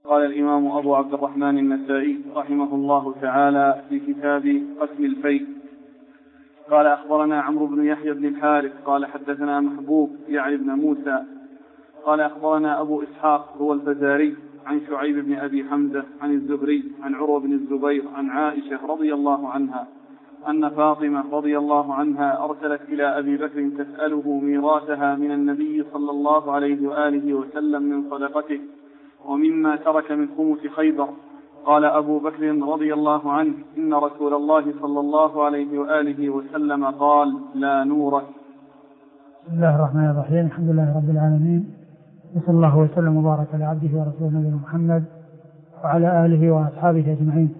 قال الإمام أبو عبد الرحمن النسائي رحمه الله تعالى في كتاب قسم الفيء قال أخبرنا عمرو بن يحيى بن الحارث قال حدثنا محبوب يعني بن موسى قال أخبرنا أبو إسحاق هو الفزاري عن شعيب بن أبي حمزة عن الزهري عن عروة بن الزبير عن عائشة رضي الله عنها أن فاطمة رضي الله عنها أرسلت إلى أبي بكر تسأله ميراثها من النبي صلى الله عليه وآله وسلم من صدقته ومما ترك من خمس خيبر. قال أبو بكر رضي الله عنه إن رسول الله صلى الله عليه وآله وسلم قال لا نورث. بسم الله الرحمن الرحيم. الحمد لله رب العالمين وصلى الله وسلم وبارك على عبده ورسوله نبينا محمد وعلى آله وأصحابه أجمعين.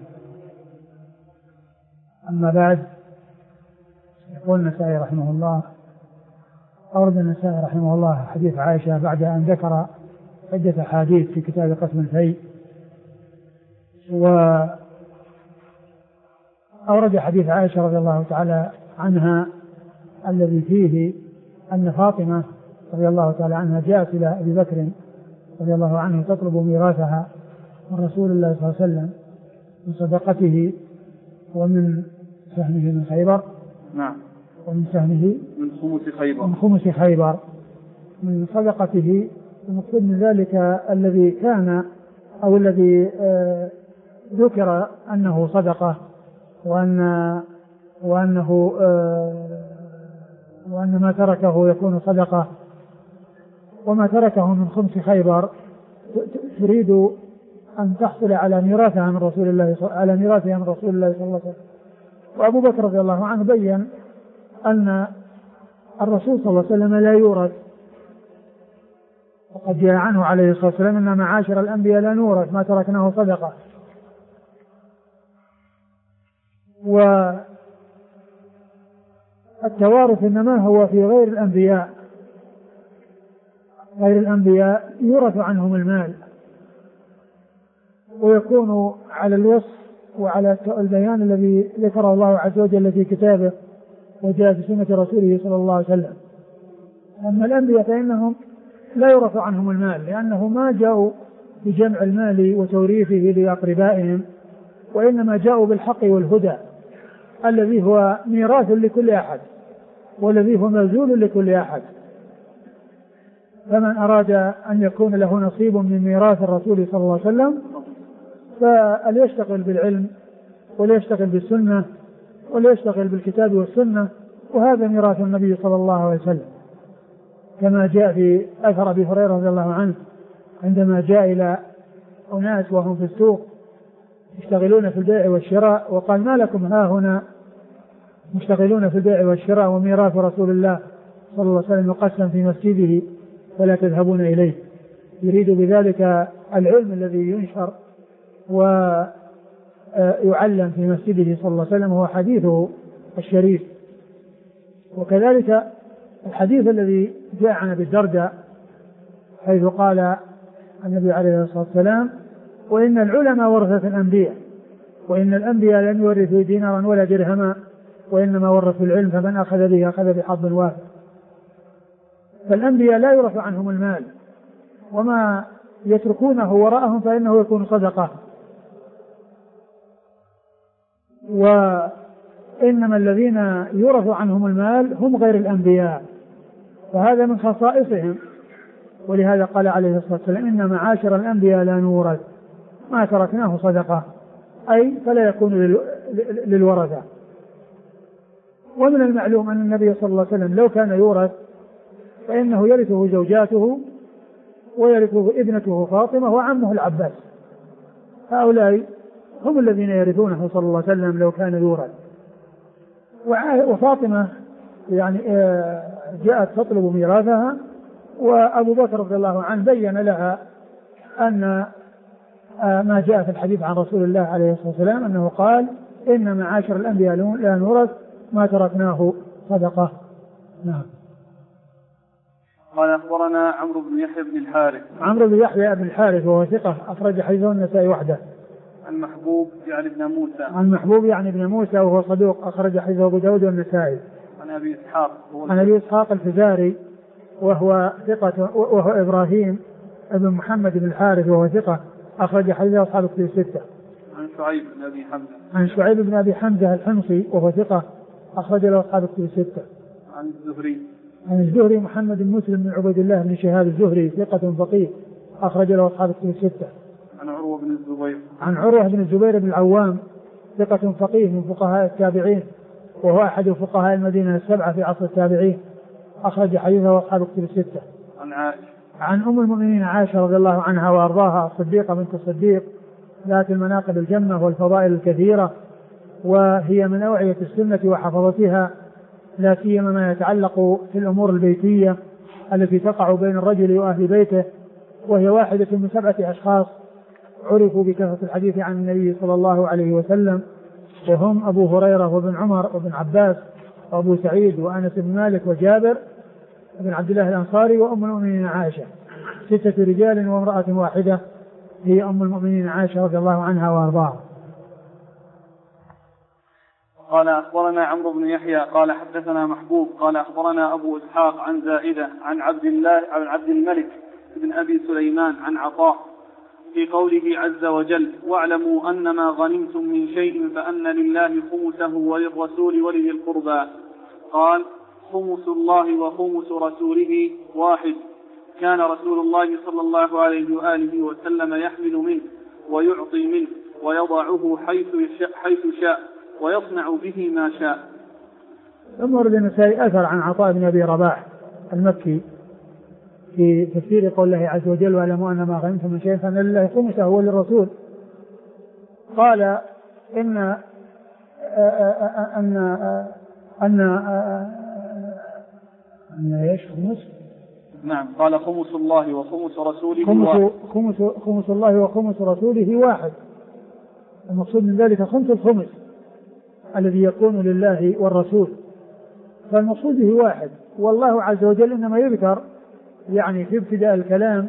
أما بعد، يقول النسائي رحمه الله أورد النسائي رحمه الله حديث عائشة بعد أن ذكر عدة حديث في كتاب قسم الفيء، وأورد حديث عائشة رضي الله تعالى عنها الذي فيه أن فاطمة رضي الله تعالى عنها جاءت إلى أبي بكر رضي الله عنه تطلب ميراثها من رسول الله صلى الله عليه وسلم من صدقته ومن سهمه من خيبر. نعم. ومن سهمه من خمس خيبر من صدقته. المقصود من ذلك الذي كان أو الذي ذكر أنه صدقة وأن ما تركه يكون صدقة، وما تركه من خمس خيبر تريد أن تحصل على ميراثها من رسول الله صلى الله عليه وسلم. وأبو بكر رضي الله عنه بين أن الرسول صلى الله عليه وسلم لا يورث، وقد جاء عنه عليه الصلاة والسلام أن معاشر الأنبياء لا نورث ما تركناه صدقة. والتوارث إنما هو في غير الأنبياء يورث عنهم المال، ويكون على الوصف وعلى البيان الذي ذكره الله عز وجل في كتابه وجاء في سنة رسوله صلى الله عليه وسلم. أما الأنبياء فإنهم لا يورث عنهم المال، لأنه ما جاءوا بجمع المال وتوريثه لأقربائهم، وإنما جاءوا بالحق والهدى الذي هو ميراث لكل أحد والذي هو مبذول لكل أحد. فمن أراد أن يكون له نصيب من ميراث الرسول صلى الله عليه وسلم فليشتغل بالعلم وليشتغل بالسنة وليشتغل بالكتاب والسنة، وهذا ميراث النبي صلى الله عليه وسلم، كما جاء في أثر أبي هريرة رضي الله عنه عندما جاء إلى أناس وهم في السوق يشتغلون في البيع والشراء، وقال ما لكم ها هنا مشتغلون في البيع والشراء وميراث رسول الله صلى الله عليه وسلم يقسم في مسجده فلا تذهبون إليه. يريد بذلك العلم الذي ينشر ويعلم في مسجده صلى الله عليه وسلم هو حديثه الشريف. وكذلك الحديث الذي جاء عن أبي الدرداء حيث قال النبي عليه الصلاة والسلام وإن العلماء ورثة الأنبياء وإن الأنبياء لم يورثوا دينارا ولا درهما وإنما ورثوا العلم فمن أخذ به أخذ بحظ وافر. فالأنبياء لا يورث عنهم المال، وما يتركونه وراءهم فإنه يكون صدقة. وإنما الذين يورث عنهم المال هم غير الأنبياء، فهذا من خصائصهم. ولهذا قال عليه الصلاة والسلام إن معاشر الأنبياء لا نورث ما تركناه صدقة، أي فلا يكون للورثة. ومن المعلوم أن النبي صلى الله عليه وسلم لو كان يورث فإنه يرثه زوجاته ويرثه ابنته فاطمة وعمه العباس، هؤلاء هم الذين يرثونه صلى الله عليه وسلم لو كان يورث. وفاطمة يعني جاءت تطلب ميراثها، وأبو بكر رضي الله عنه بين لها أن ما جاء في الحديث عن رسول الله عليه الصلاة والسلام أنه قال إن معاشر الأنبياء لا نورث ما تركناه صدقة. نعم. قال أخبرنا عمرو بن يحيى بن الحارث. عمرو بن يحيى بن الحارث وهو ثقة أخرج حديثه النسائي وحده. عن محبوب يعني ابن موسى. عن محبوب يعني ابن موسى وهو صدوق أخرج حديثه أبو داود والنسائي. عن أبي إسحاق. عن أبي إسحاق الفزاري وهو ثقة وهو إبراهيم ابن محمد بن الحارث وهو ثقة أخرج حديثه أصحاب الكتب الستة. عن شعيب بن أبي حمزة. عن شعيب بن أبي حمزة الحمصي وهو ثقة أخرج له أصحاب الكتب الستة. عن الزهري. عن الزهري محمد بن مسلم بن عبيد الله بن شهاب الزهري ثقة فقيه أخرج له أصحاب الكتب الستة. عن عروة بن الزبير. عن عروة بن الزبير بن العوام ثقة فقيه من فقهاء التابعين وهو أحد فقهاء المدينة السبعة في عصر التابعين أخرج حديثه أصحاب الكتب الستة. عن عائشة. عن أم المؤمنين عائشة رضي الله عنها وأرضاها الصديقة بنت الصديق ذات المناقب الجمة والفضائل الكثيرة، وهي من أوعية السنة وحفظتها، لا سيما ما يتعلق في الأمور البيتية التي تقع بين الرجل وأهل بيته، وهي واحدة من 7 أشخاص عرفوا بكثرة الحديث عن النبي صلى الله عليه وسلم، وهم أبو هريرة وابن عمر وابن عباس وأبو سعيد وأنس بن مالك وجابر بن عبد الله الأنصاري وأم المؤمنين عائشة. 6 رجال وامرأة واحدة هي أم المؤمنين عائشة رضي الله عنها وأرضاها. قال أخبرنا عمرو بن يحيى قال حدثنا محبوب قال أخبرنا أبو إسحاق عن زائدة عن عبد الملك بن أبي سليمان عن عطاء في قوله عز وجل: واعلموا أن ما غنمتم من شيء فأن لله خمسه وللرسول ولذي القربى. قال: خمس الله وخمس رسوله واحد. كان رسول الله صلى الله عليه وآله وسلم يحمل منه ويعطي منه ويضعه حيث شاء ويصنع به ما شاء. ثم ورد النسائي أثر عن عطاء بن أبي رباح المكي في تفسير قول الله عز وجل: واعلموا أن ما غنمتم من شيء فأن لله خمسه وللرسول. قال إن ايش خمس؟ نعم، قال: خمس الله وخمس رسوله خمس الله وخمس رسوله واحد. المقصود من ذلك خمس الخمس الذي يكون لله والرسول، فالمقصود به واحد. والله عز وجل إنما يذكر يعني في ابتداء الكلام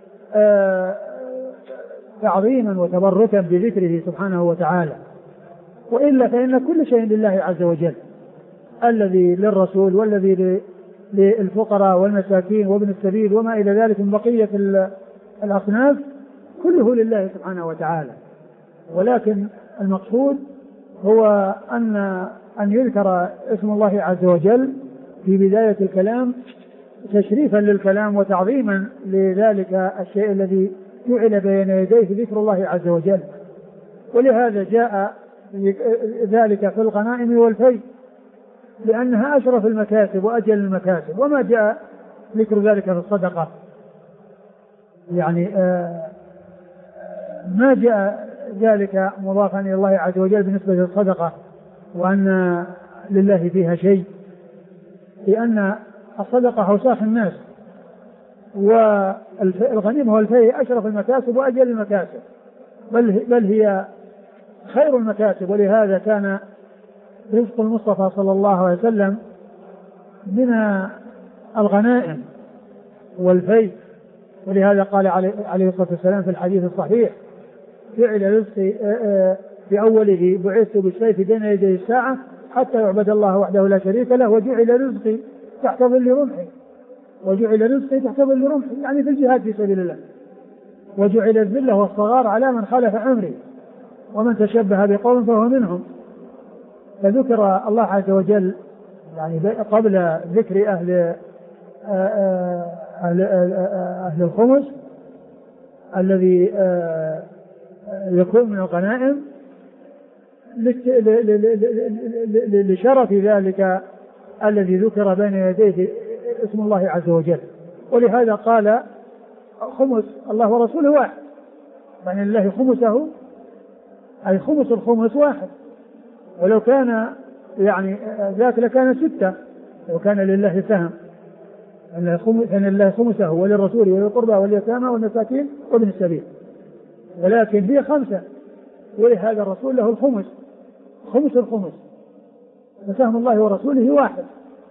تعظيما وتبركا بذكره سبحانه وتعالى، وإلا فإن كل شيء لله عز وجل، الذي للرسول والذي للفقراء والمساكين وابن السبيل وما إلى ذلك من بقية الأصناف كله لله سبحانه وتعالى. ولكن المقصود هو أن يذكر اسم الله عز وجل في بداية الكلام تشريفا للكلام وتعظيما لذلك الشيء الذي جعل بين يديه ذكر الله عز وجل. ولهذا جاء ذلك في الغنائم والفيء لأنها أشرف المكاسب وأجل المكاسب، وما جاء ذكر ذلك في الصدقة، يعني ما جاء ذلك مضافا إلى الله عز وجل بالنسبة للصدقة وأن لله فيها شيء، لأن الصدقة أوساخ الناس، والغنيمة والفيء أشرف المكاسب وأجل المكاسب، بل هي خير المكاسب. ولهذا كان رزق المصطفى صلى الله عليه وسلم من الغنائم والفيء. ولهذا قال عليه الصلاة والسلام في الحديث الصحيح: جعل رزقي في أوله بعثت بالسيف بين يدي الساعة حتى يعبد الله وحده لا شريك له، وجعل رزقي تحت ظل رمحي، وجعل رزقي تحت ظل رمحي يعني في الجهاد في سبيل الله، وجعل الذلة والصغار على من خالف أمري، ومن تشبه بقوم فهو منهم. فذكر الله عز وجل يعني قبل ذكر أهل الخمس الذي يكون من الغنائم لشرف ذلك الذي ذكر بين يديه اسم الله عز وجل. ولهذا قال: خمس الله ورسوله واحد، يعني الله خمسه أي خمس الخمس واحد. ولو كان يعني ذاك لكان 6 لو كان لله سهم، أن الله خمسه وللرسول وللقربى واليتامى والمساكين وابن السبيل، ولكن هي 5. ولهذا الرسول له الخمس، خمس الخمس، فسهم الله ورسوله واحد.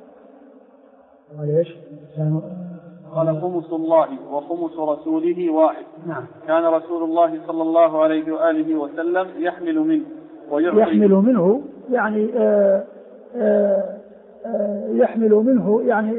قال: خمس الله وخمس رسوله واحد. نعم. كان رسول الله صلى الله عليه وآله وسلم يحمل منه ويعطي. يحمل منه يعني يحمل منه يعني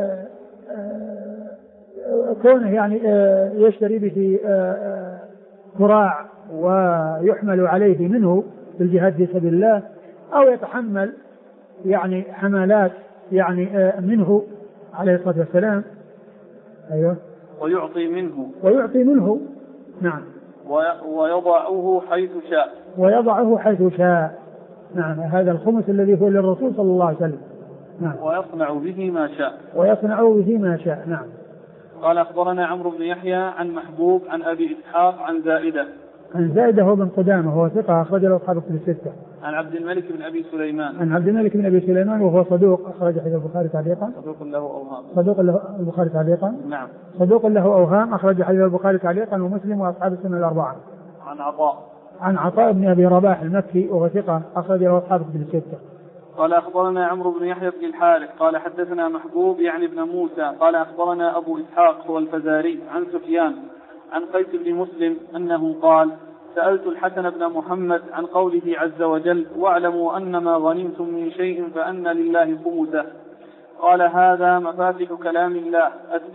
كونه يعني يشتري به تراع ويحمل عليه منه بالجهاد في سبيل الله، أو يتحمل يعني حملات يعني منه عليه الصلاة والسلام. أيوه. ويعطي منه. نعم. ويضعه حيث شاء. نعم. هذا الخمس الذي هو للرسول صلى الله عليه وسلم. نعم. ويصنع به ما شاء. نعم. قال أخبرنا عمرو بن يحيى عن محبوب عن أبي إسحاق عن زائدة هو بن قدامة وهو ثقة أخرج له أصحاب الكتب الستة. عن عبد الملك بن أبي سليمان وهو صدوق أخرج حديث البخاري تعليقا. صدوق له البخاري تعليقا. نعم. صدوق له أوهام أخرج حديث البخاري تعليقا ومسلم وأصحاب السنة الأربعة. عن عطاء بن أبي رباح المكي وهو ثقة أخرج له أصحاب الكتب الستة. قال أخبرنا عمرو بن يحيى بن الحارث قال حدثنا محبوب يعني ابن موسى قال أخبرنا أبو إسحاق هو الفزاري عن سفيان عن قيس بن مسلم أنه قال سألت الحسن بن محمد عن قوله عز وجل واعلموا أن ما غنمتم من شيء فأن لله خمسه. قال هذا مفاتح كلام الله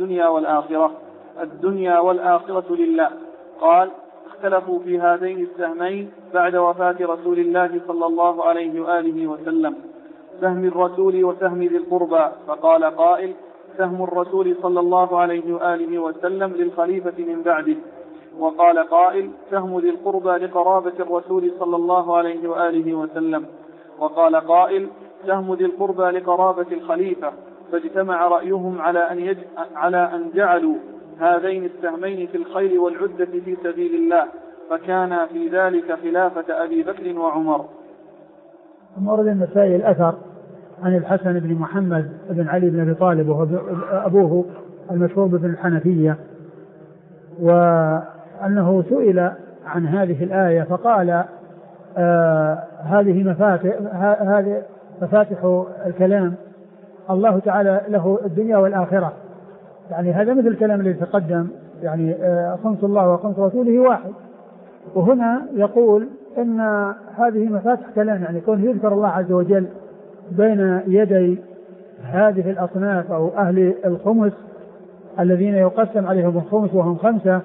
الدنيا والآخرة لله. قال اختلفوا في هذين السهمين بعد وفاة رسول الله صلى الله عليه وآله وسلم، سهم الرسول وسهم ذي القربى. فقال قائل سهم الرسول صلى الله عليه وآله وسلم للخليفة من بعده. وقال قائل سهم ذي القربى لقرابة الرسول صلى الله عليه وآله وسلم. وقال قائل سهم ذي القربى لقرابة الخليفة. فاجتمع رأيهم على أن جعلوا هذين السهمين في الخير والعدة في سبيل الله، فكان في ذلك خلافة أبي بكر وعمر. ورد النسائي الأثر عن الحسن بن محمد بن علي بن أبي طالب وهو أبوه المشهور بن الحنفية، وأنه سئل عن هذه الآية فقال هذه مفاتح الكلام، الله تعالى له الدنيا والآخرة. يعني هذا مثل الكلام الذي تقدم، يعني خمس الله وخمس رسوله واحد. وهنا يقول إن هذه مفاتح كلام، يعني كون يذكر الله عز وجل بين يدي هذه الأصناف أو أهل الخمس الذين يقسم عليهم الخمس وهم خمسة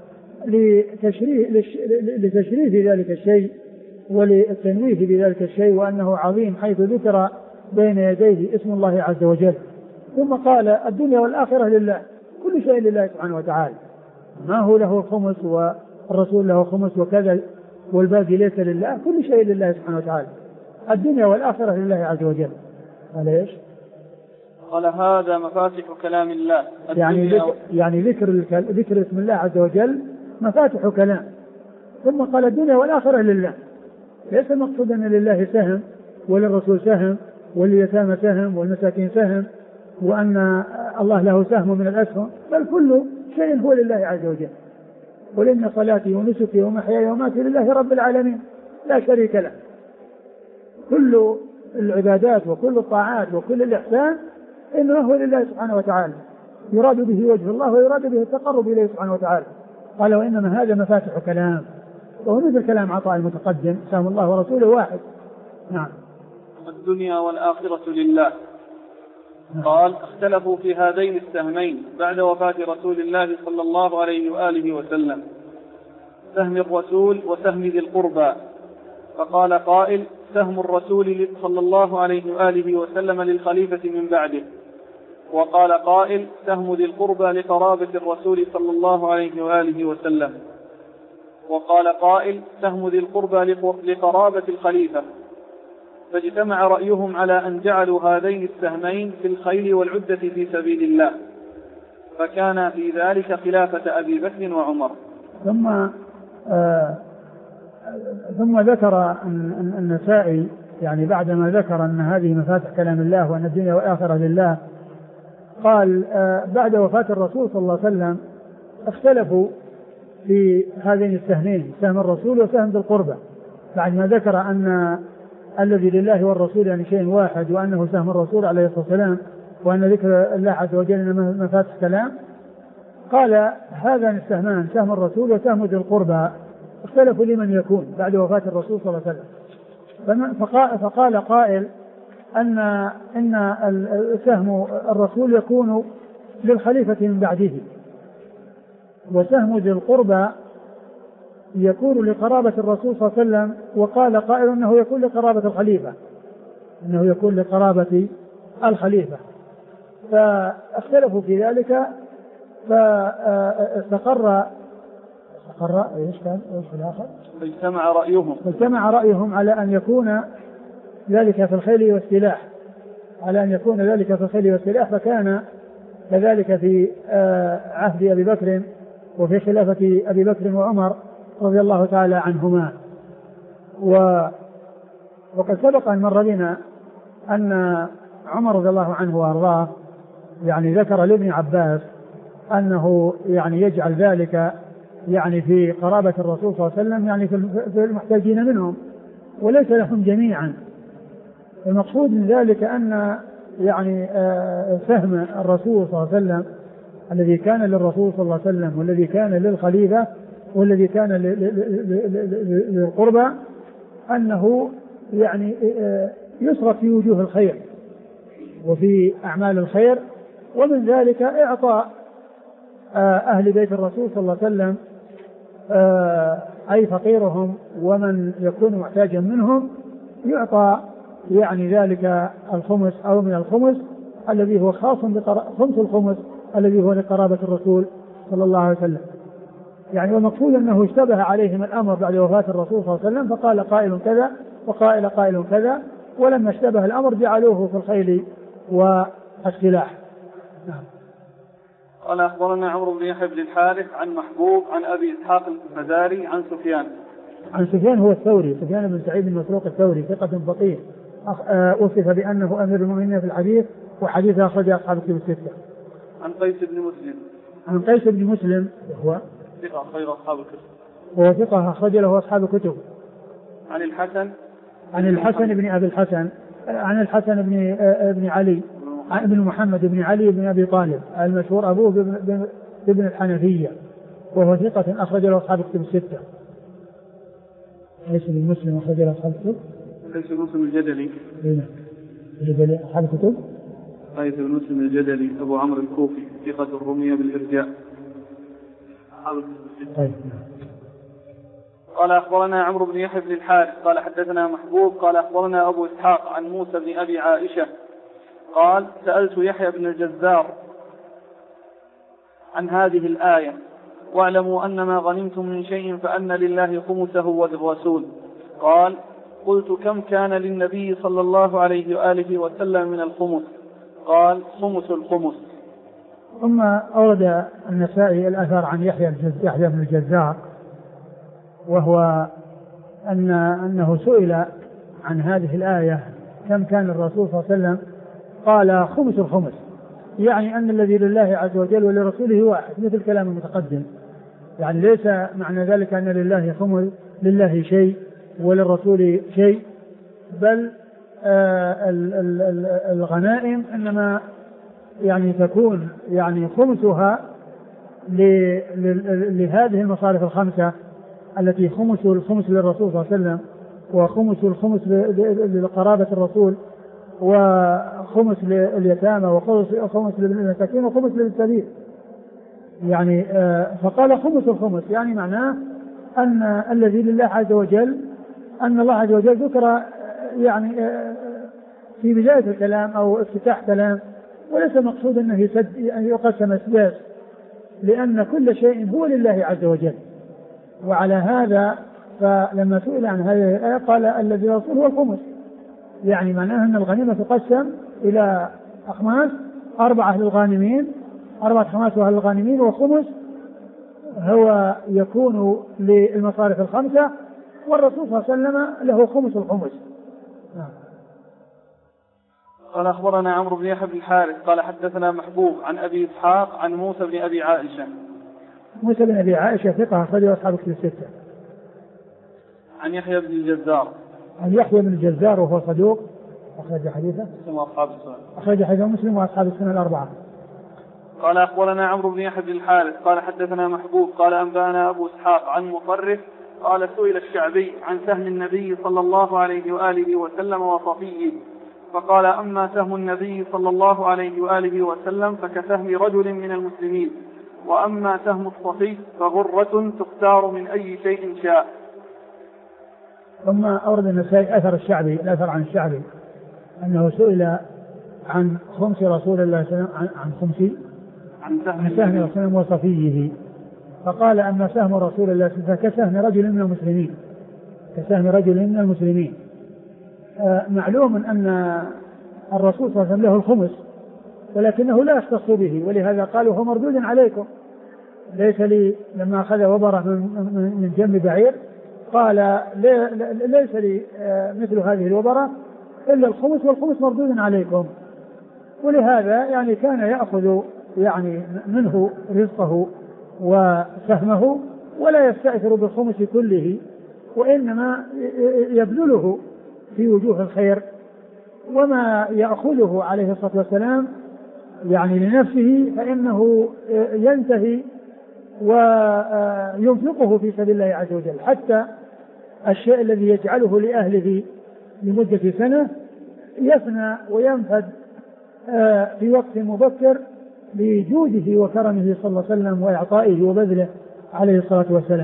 لتشريف ذلك الشيء وللتنويه بذلك الشيء، وأنه عظيم حيث ذكر بين يديه اسم الله عز وجل. ثم قال الدنيا والآخرة لله، كل شيء لله سبحانه وتعالى، ما هو له خمس والرسول له خمس وكذا والباقي ليس لله، كل شيء لله سبحانه وتعالى، الدنيا والآخرة لله عز وجل. قال ايش؟ قال هذا مفاتح كلام الله، يعني ذكر اسم الله عز وجل مفاتح كلام. ثم قال الدنيا والآخرة لله، ليس مقصودا أن لله سهم وللرسول سهم ولليتامى سهم والمساكين سهم وأن الله له سهم من الأسهم، بل كل شيء هو لله عز وجل. قل إن صلاتي ونسكي ومحياي ومماتي لله رب العالمين لا شريك له. كل العبادات وكل الطاعات وكل الإحسان إنه هو لله سبحانه وتعالى، يراد به وجه الله ويراد به التقرب إليه سبحانه وتعالى. قال وإنما هذا مفاتح كلام، وهو مثل كلام عطاء المتقدم سهم الله ورسوله واحد. نعم. الدنيا والآخرة لله. قال اختلفوا في هذين السهمين بعد وفاة رسول الله صلى الله عليه وآله وسلم، سهم الرسول وسهم ذي القربى. فقال قائل سهم الرسول صلى الله عليه وآله وسلم للخليفة من بعده. وقال قائل سهم ذي القربى لقرابة الرسول صلى الله عليه وآله وسلم. وقال قائل سهم ذي القربى لقرابة الخليفة. فاجتمع رأيهم على أن جعلوا هذين السهمين في الخيل والعدة في سبيل الله، فكان في ذلك خلافة أبي بكر وعمر. ثم ذكر النسائي يعني بعدما ذكر أن هذه مفاتح كلام الله وأن الدنيا والآخرة لله، قال بعد وفاة الرسول صلى الله عليه وسلم اختلفوا في هذين السهمين، سهم الرسول وسهم ذي القربى، بعد ما ذكر أن الذي لله والرسول يعني شيء واحد، وأنه سهم الرسول عليه الصلاة والسلام، وأن ذكر الله عز وجل مفاتح كلام. قال هذان السهمان سهم الرسول وسهم ذي القربى اختلفوا لمن يكون بعد وفاة الرسول صلى الله عليه وسلم. فقال قائل إن سهم الرسول يكون للخليفة من بعده، وسهم ذي القربى يكون لقرابة الرسول صلى الله عليه وسلم، وقال قائل أنه يكون لقرابة الخليفة، أنه يكون لقرابة الخليفة، فاختلفوا في ذلك. فاستقر ايش كان ايش في الآخر؟ اجتمع رأيهم على أن يكون ذلك في الخيل والسلاح، على أن يكون ذلك في الخيل والسلاح، فكان كذلك في عهد أبي بكر وفي خلافة أبي بكر وعمر رضي الله تعالى عنهما. وقد سبق أن مر بنا أن عمر رضي الله عنه وأرضاه يعني ذكر لابن عباس أنه يعني يجعل ذلك يعني في قرابة الرسول صلى الله عليه وسلم، يعني في المحتاجين منهم وليس لهم جميعا. المقصود من ذلك أن يعني فهم الرسول صلى الله عليه وسلم الذي كان للرسول صلى الله عليه وسلم والذي كان للخليفة والذي كان للقربى أنه يعني يصرف في وجوه الخير وفي أعمال الخير، ومن ذلك إعطاء أهل بيت الرسول صلى الله عليه وسلم أي فقيرهم ومن يكون محتاجا منهم يعطى يعني ذلك الخمس أو من الخمس الذي هو خاص خمس الخمس الذي هو لقرابة الرسول صلى الله عليه وسلم. يعني والمقصود أنه اشتبه عليهم الأمر بعد وفاة الرسول صلى الله عليه وسلم، فقال قائل كذا وقائل كذا، ولما اشتبه الأمر جعلوه في الخيل والسلاح. نعم. قال أخبرنا عمرو بن يحيى بن الحارث عن محبوب عن أبي إسحاق الفزاري عن سفيان هو الثوري، سفيان بن سعيد بن مسروق الثوري، ثقة فقيه، وصف بأنه أمير المؤمنين في الحديث، وحديثه أخرج أصحاب الكتب الستة. عن قيس بن مسلم هو ثقة خير أصحاب الكتب، هو ثقة أخرج له أصحاب الكتب. عن الحسن بن أبي الحسن، عن الحسن بن علي ابن محمد بن علي بن أبي طالب المشهور أبوه بن الحنفية، وهو ثقة أخرج له أصحاب الكتب الستة. قيس بن مسلم أخرج له أصحاب الكتب. قيس بن مسلم الجدلي أصحاب الكتب. قيس بن مسلم الجدلي أبو عمرو الكوفي ثقة الرمية بالإرجاء. طيب. قال أخبرنا عمرو بن يحيى بن الحارث قال حدثنا محبوب قال أخبرنا أبو إسحاق عن موسى بن أبي عائشة قال سألت يحيى بن الجزار عن هذه الآية واعلموا أن ما غنمتم من شيء فأن لله خمسه وللرسول. قال قلت كم كان للنبي صلى الله عليه وآله وسلم من الخمس؟ قال خمس الخمس. ثم أورد النسائي الأثر عن يحيى بن الجزار، وهو أنه سئل عن هذه الآية كم كان الرسول صلى الله عليه وسلم، قال خمس الخمس، يعني أن الذي لله عز وجل ولرسوله واحد، مثل كلام المتقدم. يعني ليس معنى ذلك أن لله شيء وللرسول شيء، بل الغنائم إنما يعني تكون يعني خمسها لهذه المصارف الخمسة التي خمس الخمس للرسول صلى الله عليه وسلم، وخمس الخمس لقرابة الرسول، وخمس لليتامى، وخمس للمساكين، وخمس للسبيل. يعني فقال خمس الخمس، يعني معناه أن الذي لله عز وجل، أن الله عز وجل ذكر يعني في بداية الكلام أو افتتاح كلام، وليس مقصود أنه يقسم أسداس، لأن كل شيء هو لله عز وجل. وعلى هذا فلما سئل عن هذه الآية قال الذي رسول هو الخمس، يعني معناه أن الغنيمة تقسم إلى أخماس، 4 للغانمين، 4 خماسها للغانمين، وخمس هو يكون للمصارف الخمسة، والرسول صلى الله عليه وسلم له خمس الخمس. قال أخبرنا عمرو بن يحيى بن الحارث قال حدثنا محبوب عن أبي إسحاق عن موسى بن أبي عائشة. موسى بن أبي عائشة ثقة أخرجه أصحاب الكتب الستة. عن يحيى بن الجزار. عن يحيى بن الجزار وهو صدوق أخرج حديثه مسلم وأصحاب السنن. أخرج حديثه مسلم وأصحاب السنن الأربعة. قال أخبرنا عمرو بن يحيى بن الحارث قال حدثنا محبوب قال أنبانا أبو إسحاق عن مطرف قال سئل الشعبي عن سهم النبي صلى الله عليه وآله وسلم وصفيه، فقال أما سهم النبي صلى الله عليه وآله وسلم فكسهم رجل من المسلمين، وأما سهم الصفي فغرة تختار من أي شيء شاء. ثم أورد النسائي الأثر عن الشعبي أنه سئل عن خمس رسول الله صلى الله عليه وسلم عن سهم رسول الله صلى الله عليه وسلم وصفيه، فقال أما سهم رسول الله صلى الله عليه وسلم كسهم رجل من المسلمين. معلوم أن الرسول صلى الله عليه وسلم له الخمس ولكنه لا يختص به، ولهذا قالوا هو مردود عليكم، ليس لي لما أخذ وبرة من جنب بعير قال ليس لي مثل هذه الوبرة إلا الخمس، والخمس مردود عليكم. ولهذا يعني كان يأخذ يعني منه رزقه وسهمه ولا يستأثر بالخمس كله، وإنما يبذله في وجوه الخير، وما يأخذه عليه الصلاة والسلام يعني لنفسه فإنه ينتهي وينفقه في سبيل الله عز وجل، حتى الشيء الذي يجعله لأهله لمدة سنة يفنى وينفد في وقت مبكر لجوده وكرمه صلى الله عليه وسلم وإعطائه وبذله عليه الصلاة والسلام.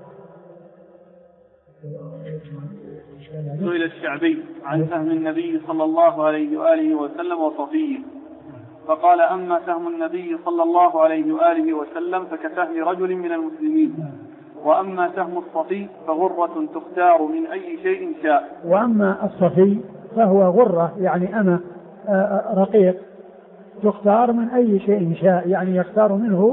سئل الشعبي عن سهم النبي صلى الله عليه وآله وسلم وصفيه، فقال أما سهم النبي صلى الله عليه وآله وسلم فكسهم رجل من المسلمين، وأما سهم الصفي فغرة تختار من أي شيء شاء. وأما الصفي فهو غرة يعني أما رقيق تختار من أي شيء شاء، يعني يختار منه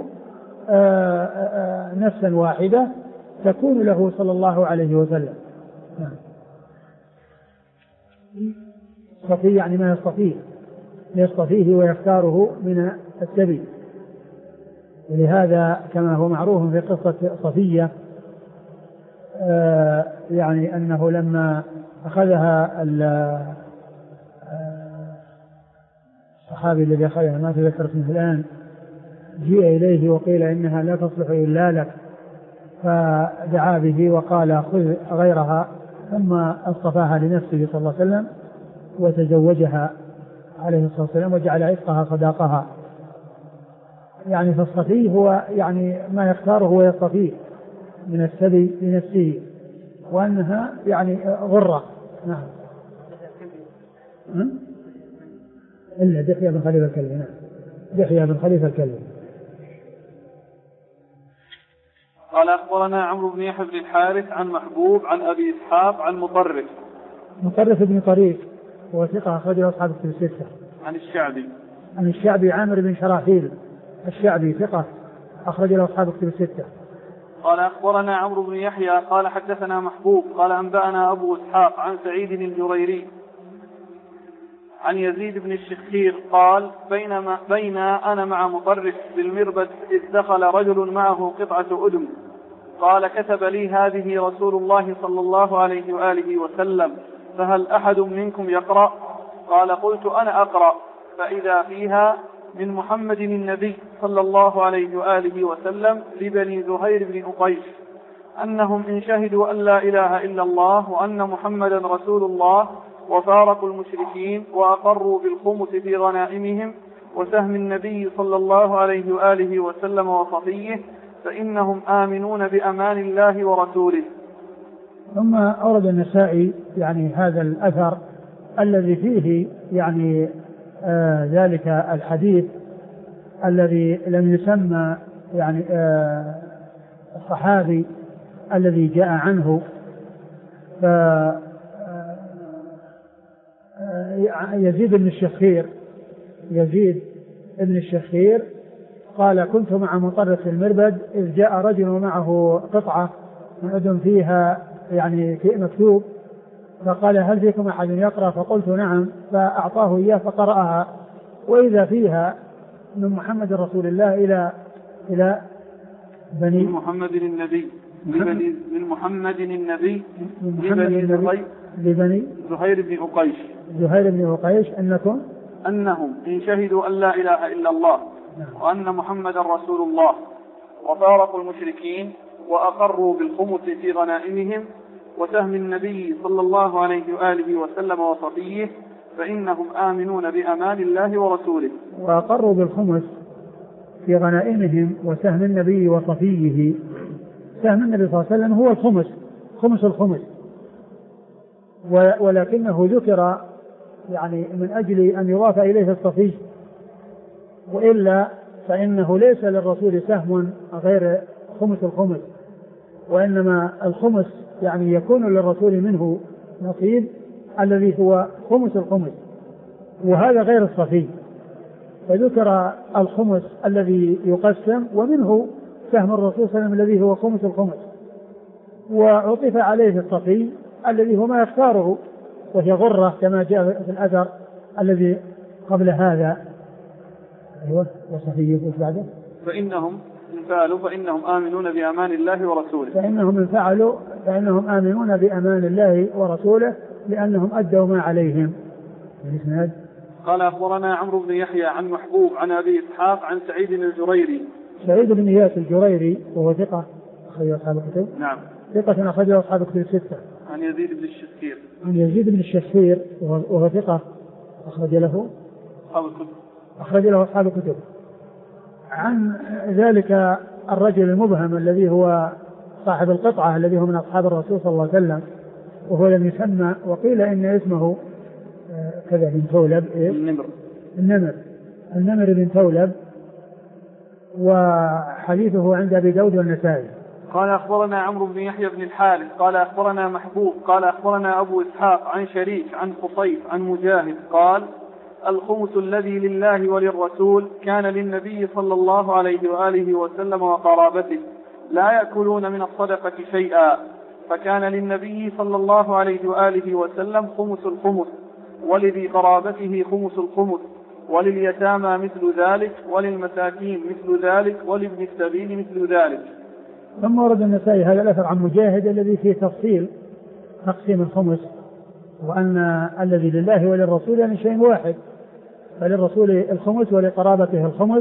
نفسا واحدة تكون له صلى الله عليه وسلم. صفي يعني ما يصطفيه ويختاره من السبي، ولهذا كما هو معروف في قصة صفية يعني أنه لما أخذها الصحابي الذي أخذها ما تذكر اسمه الآن جيء إليه وقيل إنها لا تصلح إلا لك، فدعا به وقال خذ غيرها، ثم اصطفاها لنفسه صلى الله عليه وسلم وتزوجها عليه الصلاة والسلام وجعل عتقها صداقها. يعني فالصفي هو يعني ما يختاره ويصطفيه من السبي لنفسه، وأنها يعني غرة. نعم. إلا دحية بن خليفة الكلبي. نعم دحية بن خليفة الكلبي. قال أخبرنا عمرو بن يحيى بن الحارث عن محبوب عن أبي إسحاق عن مطرف بن طريف هو ثقة أخرجه أصحاب الكتب الستة. عن الشعبي عامر بن شراحيل الشعبي ثقة أخرج له أصحاب الكتب الستة. قال أخبرنا عمرو بن يحيى قال حدثنا محبوب قال أنبأنا أبو إسحاق عن سعيد الجريري عن يزيد بن الشخير قال بين أنا مع مطرف بالمربد إذ دخل رجل معه قطعة أدم قال كتب لي هذه رسول الله صلى الله عليه وآله وسلم فهل أحد منكم يقرأ؟ قال قلت أنا أقرأ، فإذا فيها من محمد النبي صلى الله عليه وآله وسلم لبني زهير بن أقيش أنهم إن شهدوا أن لا إله إلا الله وأن محمدا رسول الله وفارقوا المشركين وأقروا بالخمس في غنائمهم وسهم النبي صلى الله عليه وآله وسلم وصفيه فإنهم آمنون بأمان الله ورسوله. ثم أورد النسائي يعني هذا الأثر الذي فيه يعني ذلك الحديث الذي لم يسمى يعني الصحابي الذي جاء عنه، يزيد بن الشخير قال كنت مع مطرف في المربد إذ جاء رجل معه قطعة من أدم فيها يعني في مكتوب، فقال هل فيكم أحد يقرأ؟ فقلت نعم، فأعطاه إياه فقرأها وإذا فيها من محمد رسول الله إلى بني محمد النبي لبني زهير بن أقيش أنهم إن شهدوا أن لا إله إلا الله وأن محمد رسول الله وفارقوا المشركين وأقروا بالخمس في غنائمهم وسهم النبي صلى الله عليه وآله وسلم وصفيه فإنهم آمنون بأمان الله ورسوله. وأقروا بالخمس في غنائمهم وسهم النبي وصفيه. سهم النبي صلى الله عليه وسلم هو الخمس، خمس الخمس، ولكنه ذكر يعني من أجل أن يضاف إليه الصفي، وإلا فإنه ليس للرسول سهم غير خمس الخمس، وإنما الخمس يعني يكون للرسول منه نصيب الذي هو خمس الخمس، وهذا غير الصفي، فذكر الخمس الذي يقسم ومنه سهم الرسول صلى الله عليه وسلم الذي هو خمس الخمس، وعطف عليه الصفي الذي هو ما يختاره وهي غرة كما جاء في الأثر الذي قبل هذا. أيوة وصفيه وش بعده؟ فإنهم إن فعلوا فإنهم آمنون بأمان الله ورسوله. فإنهم إن فعلوا فإنهم آمنون بأمان الله ورسوله لأنهم أدوا ما عليهم. الإسناد قال أخبرنا عمرو بن يحيى عن محبوب عن أبي إسحاق عن سعيد الجريري. سعيد بن إياس الجريري وهو ثقة أخرج أصحاب الكتب. نعم. ثقة أخرج أصحاب الكتب الستة. عن يزيد بن الشخير. عن يزيد بن الشخير وهو ثقة أخرج له أصحاب الكتب. أخرج له أصحاب الكتب. عن ذلك الرجل المبهم الذي هو صاحب القطعة الذي هو من أصحاب الرسول صلى الله عليه وسلم وهو لم يسمى، وقيل إن اسمه كذا بن ثولب. النمر بن ثولب، وحديثه عند أبي داود والنسائي. قال أخبرنا عمرو بن يحيى بن الحارث قال أخبرنا محبوب قال أخبرنا أبو إسحاق عن شريك عن خصيف عن مجاهد قال الخمس الذي لله وللرسول كان للنبي صلى الله عليه وآله وسلم وقرابته لا يأكلون من الصدقة شيئا، فكان للنبي صلى الله عليه وآله وسلم خمس الخمس، ولذي قرابته خمس الخمس، ولليتامى مثل ذلك، وللمساكين مثل ذلك، ولابن السبيل مثل ذلك. ثم ورد النسائي هذا الأثر عن مجاهد الذي فيه تفصيل تقسيم الخمس، وأن الذي لله وللرسول يعني شيء واحد، فللرسول الخمس ولقرابته الخمس،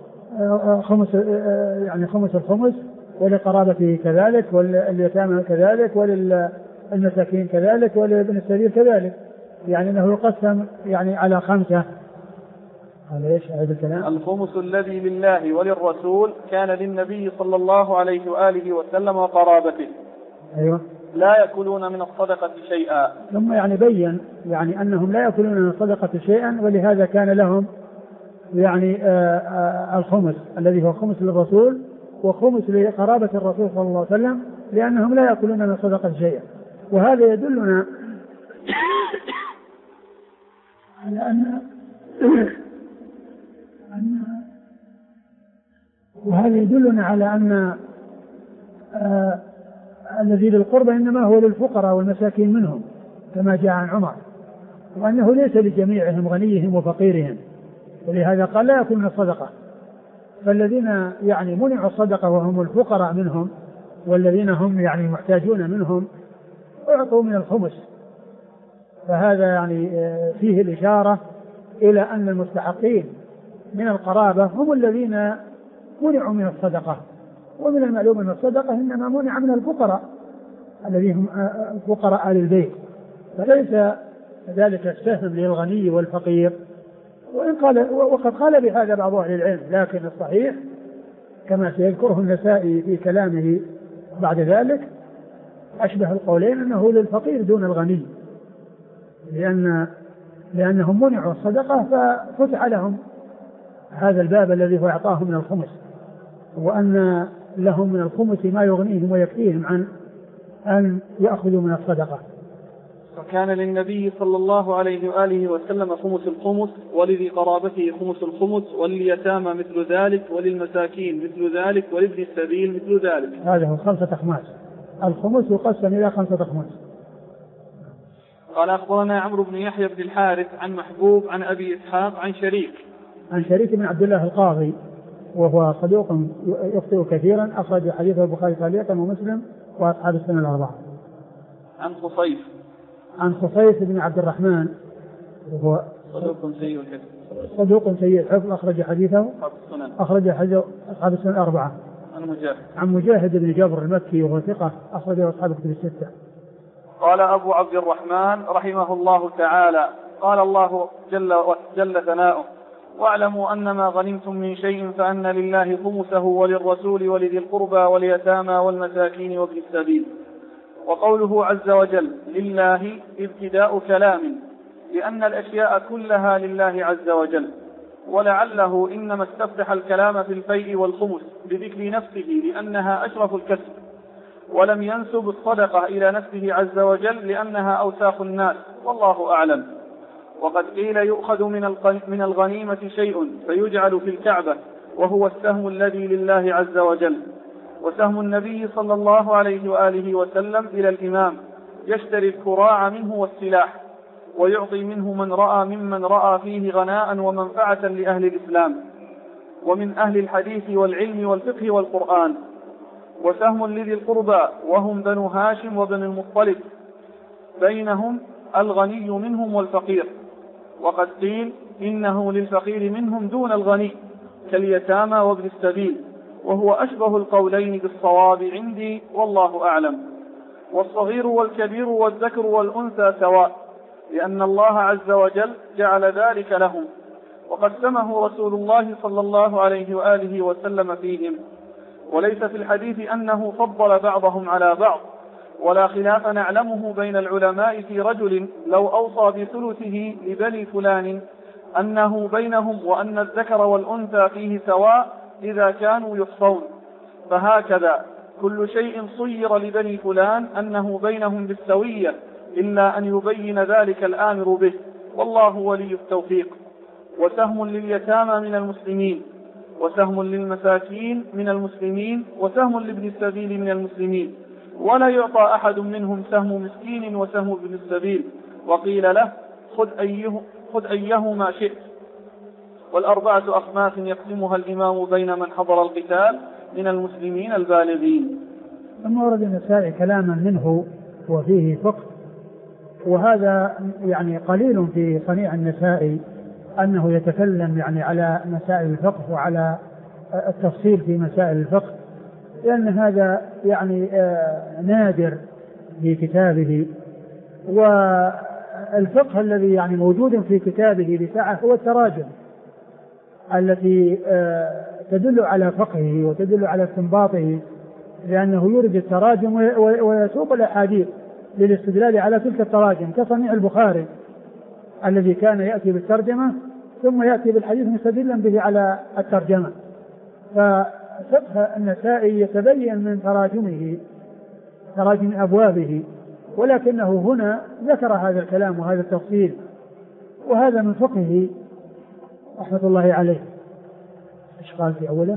يعني خمس الخمس، ولقرابته كذلك، واليتامى كذلك، وللمساكين كذلك، ولابن السبيل كذلك، يعني أنه يقسم يعني على خمسة. هذا ايش هذا الكلام؟ الخمس الذي لله وللرسول كان للنبي صلى الله عليه وآله وسلم وقرابته. أيوة. لا يأكلون من الصدقة شيئا. ثم يعني بين يعني أنهم لا يأكلون من الصدقة شيئا، ولهذا كان لهم يعني الخمس الذي هو خمس للرسول وخمس لقرابة الرسول صلى الله عليه وسلم، لأنهم لا يأكلون من الصدقة شيئا. وهذا يدلنا على أن الذي للقربى إنما هو للفقراء والمساكين منهم كما جاء عن عمر، وأنه ليس لجميعهم غنيهم وفقيرهم، ولهذا قال لا يأكل من الصدقة. فالذين يعني منعوا الصدقة وهم الفقراء منهم والذين هم يعني محتاجون منهم أعطوا من الخمس. فهذا يعني فيه الإشارة إلى أن المستحقين من القرابة هم الذين منعوا من الصدقة، ومن المعلوم أن الصدقة إنما منع من الفقراء الذين هم فقراء آل البيت، فليس ذلك السهم للغني والفقير. وقد قال بهذا بعض أهل العلم، لكن الصحيح كما سيذكره النسائي في كلامه بعد ذلك أشبه القولين أنه للفقير دون الغني، لأنهم منعوا الصدقة ففتح لهم هذا الباب الذي هو إعطاهم من الخمس، وأن لهم من الخمس ما يغنيهم ويكفيهم عن أن يأخذوا من الصدقة. فكان للنبي صلى الله عليه وآله وسلم خمس الخمس، ولذي قرابته خمس الخمس، ولليتامى مثل ذلك، وللمساكين مثل ذلك، ولابن السبيل مثل ذلك. هذا هو 5 أخماس. الخمس يقسم إلى 5 أخماس. قال أخبرنا عمرو بن يحيى بن الحارث عن محبوب عن أبي إسحاق عن شريك بن عبد الله القاضي، وهو صدوق يخطئ كثيرا، أخرج حديثه البخاري تعليقا ومسلم وأصحاب السنن الأربعة. عن خصيف بن عبد الرحمن، وهو صدوق سيء الحفظ، أخرج حديثه أصحاب السنن الأربعة. عن مجاهد بن جبر المكي وهو ثقة، أخرجه أصحاب الكتب الستة. قال أبو عبد الرحمن رحمه الله تعالى: قال الله جل ثناؤه: واعلموا أن ما غنمتم من شيء فأن لله خمسه وللرسول ولذي القربى واليتامى والمساكين وابن السبيل. وقوله عز وجل لله ابتداء كلام، لأن الأشياء كلها لله عز وجل، ولعله إنما استفتح الكلام في الفيء والخمس بذكر نفسه لأنها أشرف الكسب، ولم ينسب الصدقة إلى نفسه عز وجل لأنها أوساخ الناس، والله أعلم. وقد قيل يؤخذ من الغنيمة شيء فيجعل في الكعبة، وهو السهم الذي لله عز وجل. وسهم النبي صلى الله عليه وآله وسلم إلى الإمام يشتري الكراع منه والسلاح، ويعطي منه من رأى ممن رأى فيه غناء ومنفعة لأهل الإسلام ومن أهل الحديث والعلم والفقه والقرآن. وسهم لذي القربى وهم بنو هاشم وبن المطلب، بينهم الغني منهم والفقير. وقد قيل إنه للفقير منهم دون الغني كاليتامى وابن السبيل، وهو أشبه القولين بالصواب عندي، والله أعلم. والصغير والكبير والذكر والأنثى سواء، لأن الله عز وجل جعل ذلك لهم، وقد سمه رسول الله صلى الله عليه وآله وسلم فيهم. وليس في الحديث أنه فضل بعضهم على بعض، ولا خلاف نعلمه بين العلماء في رجل لو أوصى بثلثه لبني فلان أنه بينهم، وأن الذكر والأنثى فيه سواء إذا كانوا يحصون. فهكذا كل شيء صير لبني فلان أنه بينهم بالسوية، إلا أن يبين ذلك الآمر به، والله ولي التوفيق. وسهم لليتامى من المسلمين، وسهم للمساكين من المسلمين، وسهم لابن السبيل من المسلمين، ولا يعطى أحد منهم سهم مسكين وسهم ابن السبيل. وقيل له خذ أيهما شئت. والأربعة أخماس يقسمها الإمام بين من حضر القتال من المسلمين البالغين. ثم ورد النسائي كلاما منه وفيه فقه، وهذا يعني قليل في صنيع النسائي أنه يتكلم يعني على مسائل الفقه وعلى التفصيل في مسائل الفقه، لأن هذا يعني نادر في كتابه. والفقه الذي يعني موجود في كتابه بسعة هو التراجم التي تدل على فقهه وتدل على استنباطه، لأنه يورد التراجم ويسوق الأحاديث للاستدلال على تلك التراجم، كصنيع البخاري الذي كان يأتي بالترجمة ثم يأتي بالحديث مستدلا به على الترجمة. ففقه النسائي يتبين من تراجم أبوابه، ولكنه هنا ذكر هذا الكلام وهذا التفصيل، وهذا من فقهه رحمة الله عليه. ايش قال في أوله؟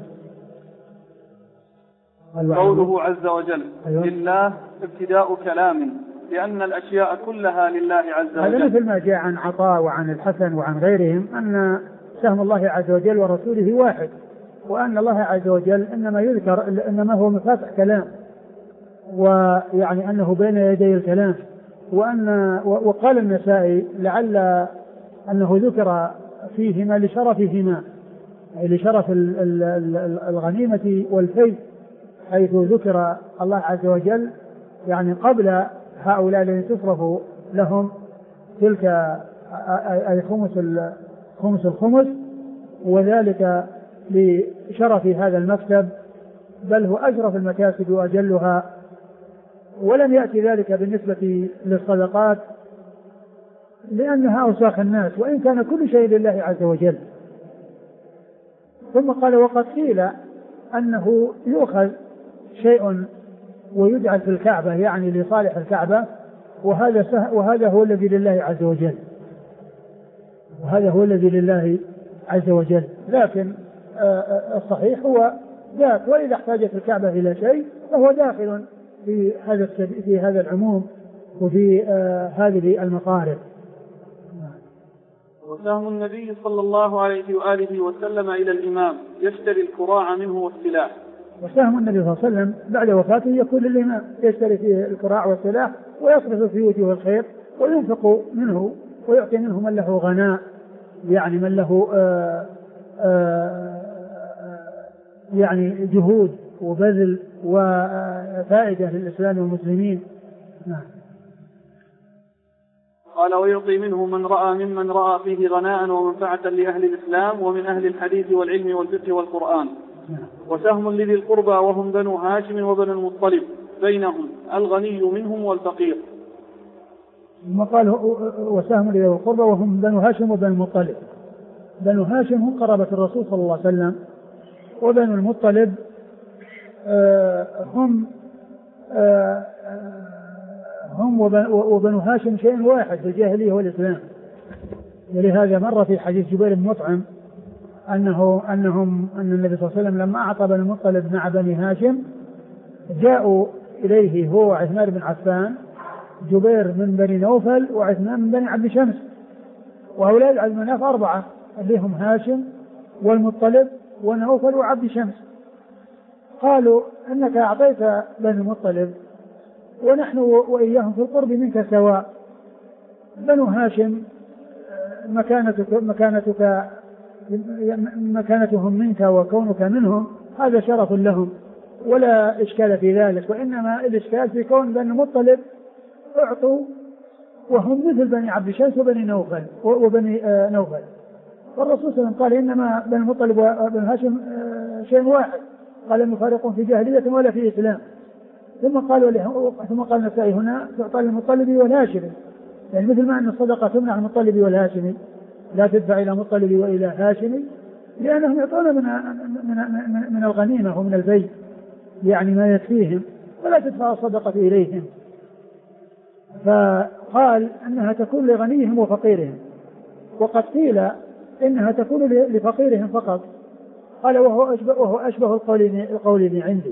قوله عز وجل أيوة. لله ابتداء كلام، لأن الأشياء كلها لله عز وجل. هذا مثل ما جاء عن عطاء وعن الحسن وعن غيرهم أن سهم الله عز وجل ورسوله واحد، وأن الله عز وجل إنما يذكر إنما هو مفاتح كلام، ويعني أنه بين يدي الكلام. وقال النسائي لعل أنه ذكر فيهما لشرفهما، أي لشرف الغنيمة والفيء، حيث ذكر الله عز وجل يعني قبل هؤلاء الذين تصرف لهم تلك أي خمس الخمس، وذلك لشرف هذا المكسب، بل هو أشرف المكاسب وأجلها. ولم يأتي ذلك بالنسبة للصدقات لأنها أوساخ الناس، وإن كان كل شيء لله عز وجل. ثم قال وقد قيل أنه يؤخذ شيء ويجعل في الكعبة، يعني لصالح الكعبة، وهذا هو الذي لله عز وجل، وهذا هو الذي لله عز وجل. لكن الصحيح هو ذات، وإذا احتاجت الكعبة إلى شيء فهو داخل في هذا العموم وفي هذه المقارب. وسهم النبي صلى الله عليه وآله وسلم إلى الإمام يشتري الكراع منه والسلاح. وسهم النبي صلى الله عليه وسلم بعد وفاته يكون للإمام يشتري فيه الكراع والسلاح، ويصرف في وجوه الخير، وينفق منه ويعطي منه من له غناء، يعني من له يعني جهود وبذل وفائدة للإسلام والمسلمين. قال ويعطي منه من رأى ممن رأى فيه غناء ومنفعة لأهل الإسلام ومن أهل الحديث والعلم والفقه والقرآن. وسهم لذي القربى وهم بنو هاشم وبنو المطلب بينهم الغني منهم والفقير. ثم قال وسهم لذي القربى وهم بنو هاشم وبنو المطلب. بنو هاشم هم قرابة الرسول صلى الله عليه وسلم، وبنو المطلب هم وبنو هاشم شيء واحد في الجاهلية والإسلام. ولهذا مر في حديث جبير بن مطعم أن النبي صلى الله عليه وسلم لما أعطى بني المطلب مع بني هاشم جاءوا إليه هو وعثمان بن عفان، جبير من بني نوفل وعثمان من بني عبد شمس، وأولاد عبد مناف 4 اللي هم هاشم والمطلب ونوفل وعبد شمس. قالوا أنك أعطيت بني المطلب ونحن وإياهم في القرب منك سواء، بنو هاشم مكانتهم منك وكونك منهم هذا شرف لهم ولا إشكال في ذلك، وإنما الإشكال في كون بني المطلب أعطوا وهم مثل بني عبد شمس وبني نوفل نوفل. والرسول صلى الله عليه وسلم قال إنما بني المطلب وبني هاشم شيء واحد، قال لم يفارقون في جاهلية ولا في إسلام. ثم قال النسائي هنا تعطى للمطلبي والهاشمي، يعني مثل ما أن الصدقة تمنع المطلبي والهاشمي لا تدفع إلى مطلبي وإلى هاشمي، لأنهم يعطون من الغنيمة ومن البيت يعني ما يكفيهم، ولا تدفع الصدقة إليهم. فقال أنها تكون لغنيهم وفقيرهم، وقد قيل إنها تكون لفقيرهم فقط. قال وهو أشبه القول عندي.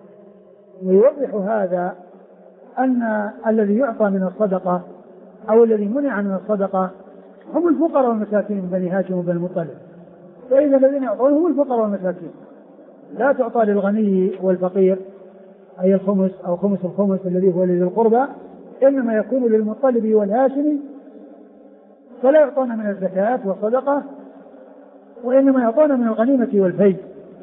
ويوضح هذا أن الذي يعطى من الصدقة أو الذي منع من الصدقة هم الفقراء والمساكين من بني هاشم وبني المطلب، فإذا الذين يعطون هم الفقراء والمساكين، لا تعطى للغني والفقير أي الخمس أو خمس الخمس الذي هو لذي القربى، إنما يكون للمطلب والهاشمي، فلا يعطون من الزكاة والصدقة وإنما يعطون من الغنيمة والفيء.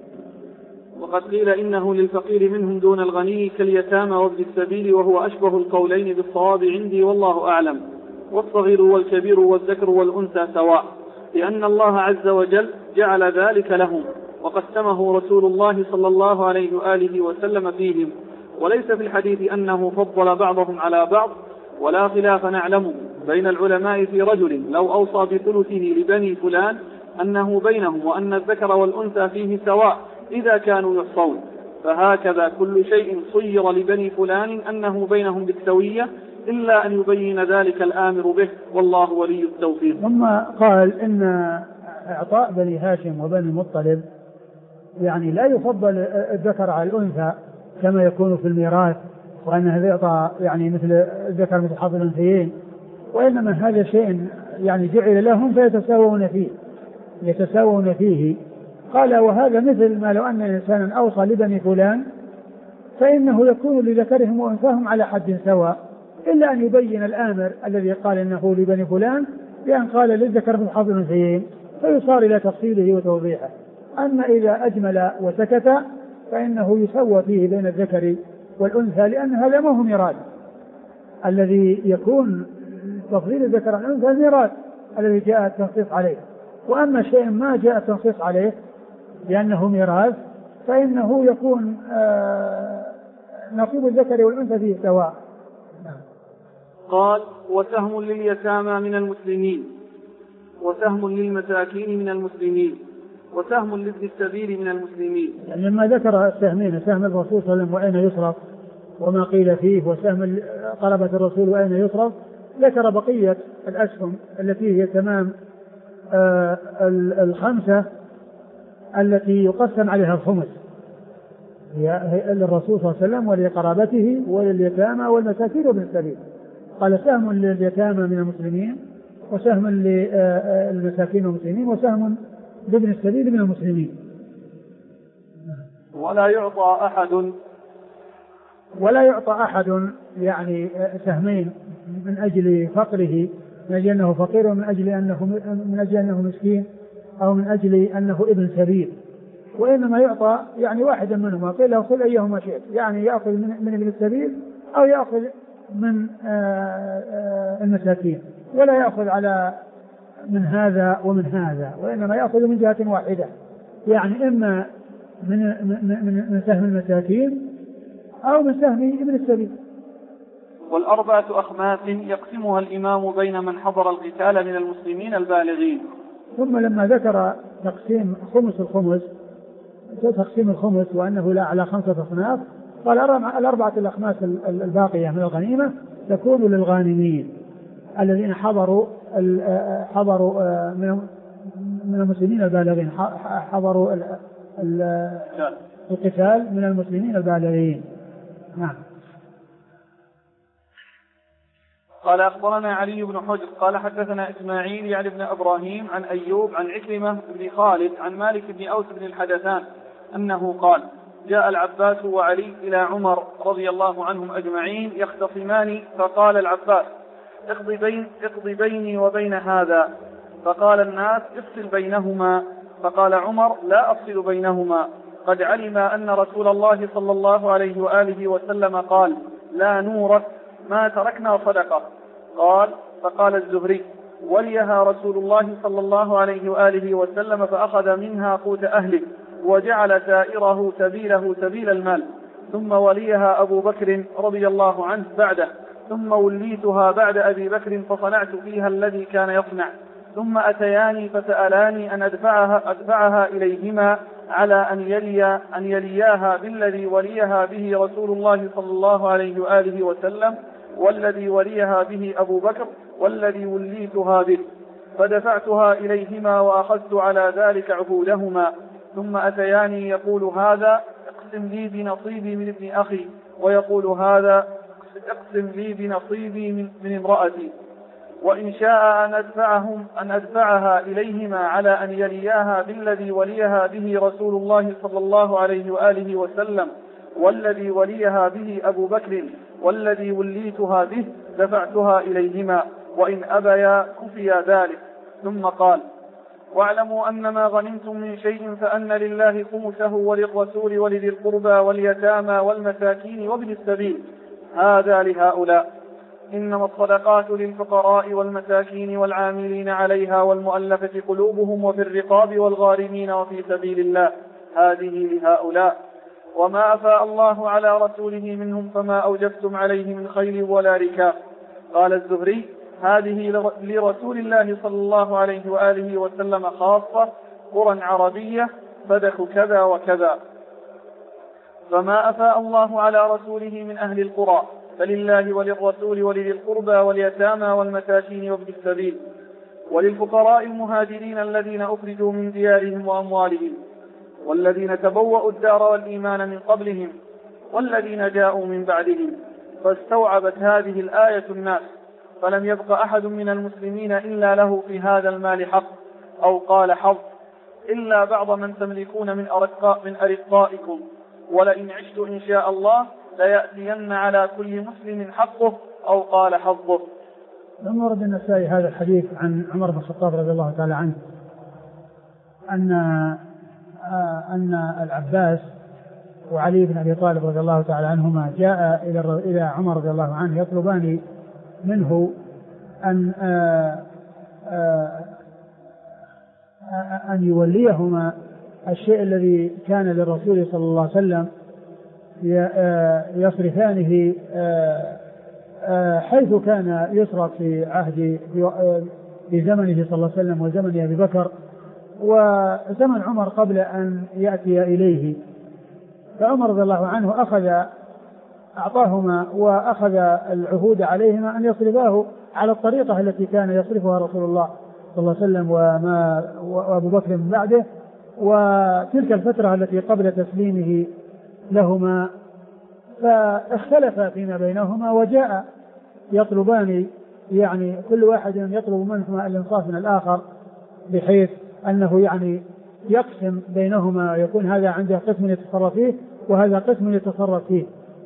وقد قيل إنه للفقير منهم دون الغني كاليتامى وابن السبيل، وهو أشبه القولين بالصواب عندي والله أعلم. والصغير والكبير والذكر والأنثى سواء، لأن الله عز وجل جعل ذلك لهم وقسمه رسول الله صلى الله عليه وآله وسلم فيهم، وليس في الحديث أنه فضل بعضهم على بعض، ولا خلاف نعلمه بين العلماء في رجل لو أوصى بثلثه لبني فلان أنه بينهم، وأن الذكر والأنثى فيه سواء إذا كانوا يحصون. فهكذا كل شيء صير لبني فلان أنه بينهم بالسوية، إلا أن يبين ذلك الآمر به، والله ولي التوفيق. ثم قال إن إعطاء بني هاشم وبني المطلب يعني لا يفضل الذكر على الأنثى كما يكون في الميراث، وأنه يعطى يعني مثل الذكر مثل حظ الأنثيين، وإنما هذا شيء يعني جعل لهم فيتساوون فيه. قال وهذا مثل ما لو أن إنسانا أوصى لبني فلان فإنه يكون لذكرهم وأنثاهم على حد سواء، إلا أن يبين الآمر الذي قال إنه لبني فلان بأن قال للذكر مثل حظ الأنثيين، فيصار إلى تفصيله وتوضيحه. أما إذا أجمل وسكت فإنه يسوى فيه بين الذكر والأنثى، لأن هذا ما هو ميراث. الذي يكون تفضيل الذكر عن الأنثى الميراث الذي جاء التنصيص عليه، وأما شيء ما جاء التنصيص عليه لأنه ميراث فإنه يكون نصيب الذكر والأنثى فيه سواء. قال وسهم لليتامى من المسلمين، وسهم للمساكين من المسلمين، وسهم لابن السبيل من المسلمين. يعني لما ذكر السهمين، سهم الرسول صلى الله عليه وسلم وأين يصرف وما قيل فيه، وسهم قرابة الرسول وأين يصرف، ذكر بقية الأسهم التي هي تمام الخمسة التي يقسم عليها الخمس للرسول صلى الله عليه وسلم ولقرابته ولليتامى والمساكين وابن السبيل. قال سهم لليتامى من المسلمين، وسهم للمساكين والمسلمين، وسهم لابن السبيل من المسلمين. ولا يعطى أحد يعني سهمين من أجل فقره، من أجل أنه فقير، ومن أجل أنه مسكين، أو من أجل أنه ابن سبيل، وإنما يعطى يعني واحدا منهما، قيل له خذ أيهما شئت، يعني يأخذ من ابن السبيل أو يأخذ من المساكين، ولا يأخذ على من هذا ومن هذا، وإنما يأخذ من جهة واحدة، يعني إما من سهم المساكين أو من سهم ابن السبيل. والأربعة أخماس يقسمها الإمام بين من حضر القتال من المسلمين البالغين. ثم لما ذكر تقسيم الخمس وأنه لا على 5 أصناف، قال الأربعة الأخماس الباقية من الغنيمة تكون للغانمين الذين حضروا من المسلمين البالغين، حضروا القتال من المسلمين البالغين. نعم. قال أخبرنا علي بن حجر قال حدثنا إسماعيل يعني بن إبراهيم عن أيوب عن عكرمة بن خالد عن مالك بن أوس بن الحدثان أنه قال: جاء العباس وعلي إلى عمر رضي الله عنهم أجمعين يختصمان، فقال العباس: اقض بيني وبين هذا. فقال الناس: افصل بينهما. فقال عمر: لا أفصل بينهما، قد علم أن رسول الله صلى الله عليه وآله وسلم قال: لا نورث ما تركنا صدقة. فقال الزهري: وليها رسول الله صلى الله عليه وآله وسلم فأخذ منها قوت أهله وجعل سائره سبيل المال، ثم وليها أبو بكر رضي الله عنه بعده، ثم وليتها بعد أبي بكر فصنعت فيها الذي كان يصنع، ثم أتياني فسألاني أن أدفعها إليهما على أن يلياها بالذي وليها به رسول الله صلى الله عليه وآله وسلم، والذي وليها به أبو بكر، والذي وليتها به، فدفعتها إليهما وأخذت على ذلك عهودهما. ثم أتياني يقول هذا: اقسم لي بنصيبي من ابن أخي، ويقول هذا: اقسم لي بنصيبي من امرأتي. وإن شاء أن أدفعها إليهما على أن يلياها بالذي وليها به رسول الله صلى الله عليه وآله وسلم، والذي وليها به أبو بكر، والذي وليتها به، دفعتها إليهما، وإن أبيا كفي ذلك. ثم قال: واعلموا أن ما غنمتم من شيء فأن لله خمسه وللرسول ولذي القربى واليتامى والمساكين وابن السبيل، هذا لهؤلاء. إنما الصدقات للفقراء والمساكين والعاملين عليها والمؤلفة قلوبهم وفي الرقاب والغارمين وفي سبيل الله، هذه لهؤلاء. وما أفاء الله على رسوله منهم فما أوجفتم عليه من خيل ولا ركاب. قال الزهري: هذه لرسول الله صلى الله عليه وآله وسلم خاصة، قرى عربية، فدك كذا وكذا. فما أفاء الله على رسوله من أهل القرى فلله وللرسول ولذي القربى واليتامى والمساكين وابن السبيل، وللفقراء المهاجرين الذين أخرجوا من ديارهم وأموالهم، والذين تبوأوا الدار والإيمان من قبلهم، والذين جاءوا من بعدهم. فاستوعبت هذه الآية الناس، فلم يبق أحد من المسلمين إلا له في هذا المال حق، أو قال حظ، إلا بعض من تملكون من أرقائكم، ولئن عشت إن شاء الله ليأتين على كل مسلم حقه، أو قال حظه. لما ورد النسائي هذا الحديث عن عمر بن الخطاب رضي الله تعالى عنه أن العباس وعلي بن أبي طالب رضي الله تعالى عنهما جاء إلى عمر رضي الله عنه يطلبان منه أن يوليهما الشيء الذي كان للرسول صلى الله عليه وسلم يصرفانه حيث كان يصرف في زمنه صلى الله عليه وسلم وزمن أبي بكر وزمن عمر قبل أن يأتي إليه. فعمر رضي الله عنه أعطاهما وأخذ العهود عليهما أن يصرفاه على الطريقة التي كان يصرفها رسول الله صلى الله عليه وسلم وأبو بكر من بعده، وتلك الفترة التي قبل تسليمه لهما. فاختلف فيما بينهما وجاء يطلبان، يعني كل واحد يطلب منهما الإنصاف من الآخر، بحيث أنه يعني يقسم بينهما، يكون هذا عنده قسم يتصرف فيه وهذا قسم يتصرف فيه.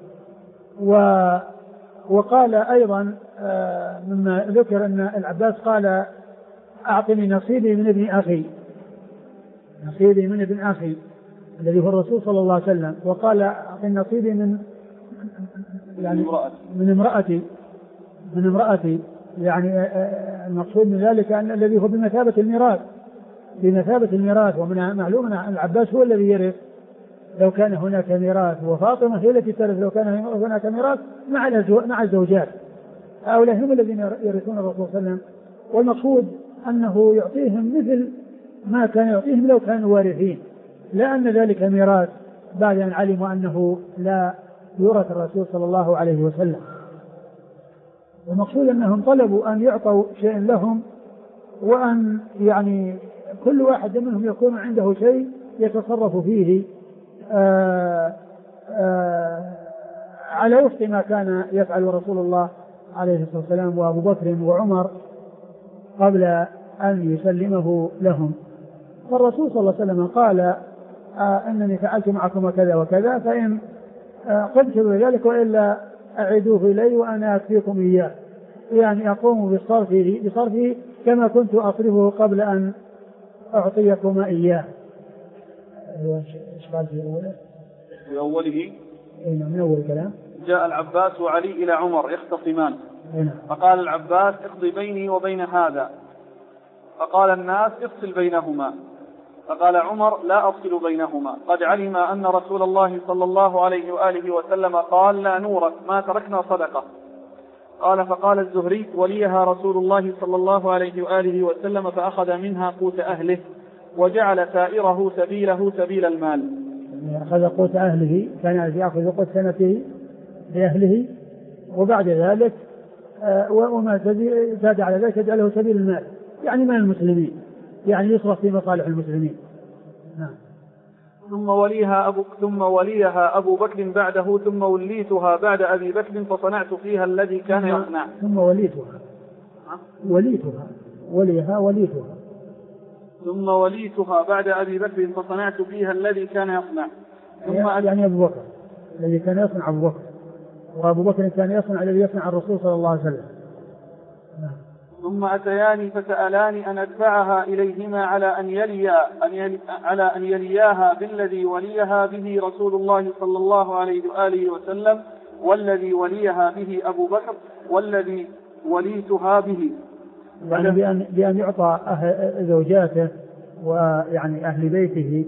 وقال أيضا مما ذكر أن العباس قال: أعطني نصيبي من ابن أخي، نصيبي من ابن أخي الذي هو الرسول صلى الله عليه وسلم، وقال: أعطني نصيبي من امرأتي يعني المقصود من ذلك أن الذي هو بمثابة الميراث، ومن معلوم أن العباس هو الذي يرث لو كان هناك ميراث، وفاطمة هي التي ترث لو كان هناك ميراث مع الزوجات. هؤلاء هم الذين يرثون الرسول صلى الله عليه وسلم، والمقصود أنه يعطيهم مثل ما كان يعطيهم لو كانوا وارثين، لا أن ذلك ميراث بعد أن علموا أنه لا يورث الرسول صلى الله عليه وسلم. والمقصود أنهم طلبوا أن يعطوا شيء لهم، وأن يعني كل واحد منهم يكون عنده شيء يتصرف فيه على وفق ما كان يفعل رسول الله عليه الصلاة والسلام وأبو بكر وعمر قبل أن يسلمه لهم. فالرسول صلى الله عليه وسلم قال أنني فعلت معكم كذا وكذا، فإن قمت بذلك وإلا أعيدوه إلي وأنا أكفيكم إياه، يعني أقوم بصرفه كما كنت أصرفه قبل أن أعطيكما إياه. إيش قال في أوله؟ من أول كلام. جاء العباس وعلي إلى عمر يختصمان، فقال العباس اقضي بيني وبين هذا، فقال الناس افصل بينهما، فقال عمر لا أفصل بينهما، قد علم أن رسول الله صلى الله عليه وآله وسلم قال لا نورث ما تركنا صدقة. قال فقال الزهري وليها رسول الله صلى الله عليه وآله وسلم فأخذ منها قوت أهله وجعل سائره سبيل المال. أخذ قوت أهله، كان يأخذ قوت سنته لأهله، وبعد ذلك وما زاد على ذلك جعله سبيل المال، يعني من المسلمين، يعني يصرف في مصالح المسلمين. ثم وليها أبو بكر بعده، ثم وليتها بعد أبي بكر فصنعت فيها الذي كان يصنع. ثم ثم وليتها بعد أبي بكر فصنعت فيها الذي كان يصنع. يعني أبو بكر الذي كان يصنع أبو بكر، وأبو بكر كان يصنع الذي يصنع الرسول صلى الله عليه وسلم. ثم أتياني فسألاني أن أدفعها إليهما على أن يلياها بالذي وليها به رسول الله صلى الله عليه وآله وسلم، والذي وليها به أبو بكر، والذي وليتها به، يعني بأن يعطى زوجاته ويعني أهل بيته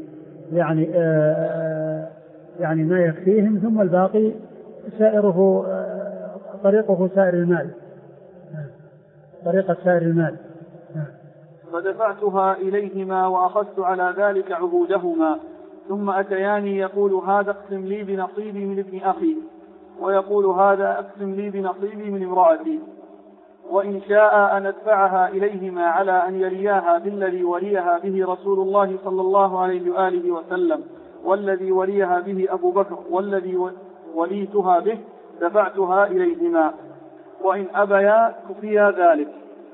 يعني ما يكفيهم، ثم الباقي سائره طريقة سائر المال. فدفعتها إليهما وأخذت على ذلك عهودهما. ثم أتياني يقول هذا اقسم لي بنصيبي من ابن أخي، ويقول هذا اقسم لي بنصيبي من امرأتي، وإن شاء أن أدفعها إليهما على أن يلياها بالذي وليها به رسول الله صلى الله عليه وآله وسلم، والذي وليها به أبو بكر، والذي وليتها به، دفعتها إليهما، وإن أبيا كفيا ذلك.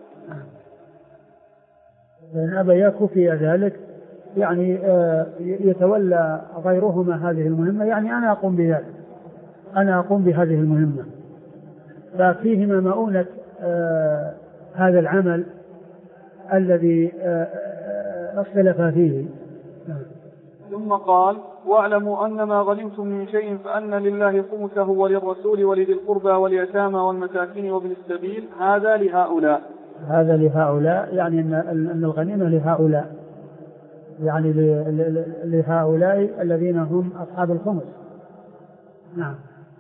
إن أبيا كفيا ذلك يعني يتولى غيرهما هذه المهمة، يعني أنا أقوم بهذه المهمة، ففيهما مؤونة هذا العمل الذي اختلفا فيه. ثم قال واعلموا أن ما غنمتم من شيء فأن لله خمسه وللرسول ولذي القربى واليتامى والمساكين وابن السبيل، هذا لهؤلاء، يعني أن الغنيمة لهؤلاء، يعني لهؤلاء الذين هم أصحاب الخمس. نعم.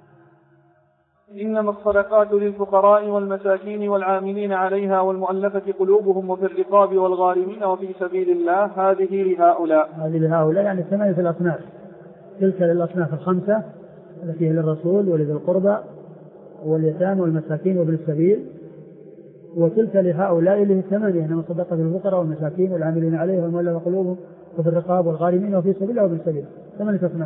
إنما الصدقات للفقراء والمساكين والعاملين عليها والمؤلفة قلوبهم وفي الرقاب والغارمين وفي سبيل الله، هذه لهؤلاء يعني 8 الأصناف، تلك للأصناف الخمسة التي هي للرسول ولذي القربى واليتامى والمساكين وابن السبيل، وتلك لهؤلاء اللي هي 8، إنما الصدقة للفقراء والمساكين والعاملين عليها والمؤلفة قلوبهم وفي الرقاب والغارمين وفي سبيل الله وابن السبيل، 8 أصناف.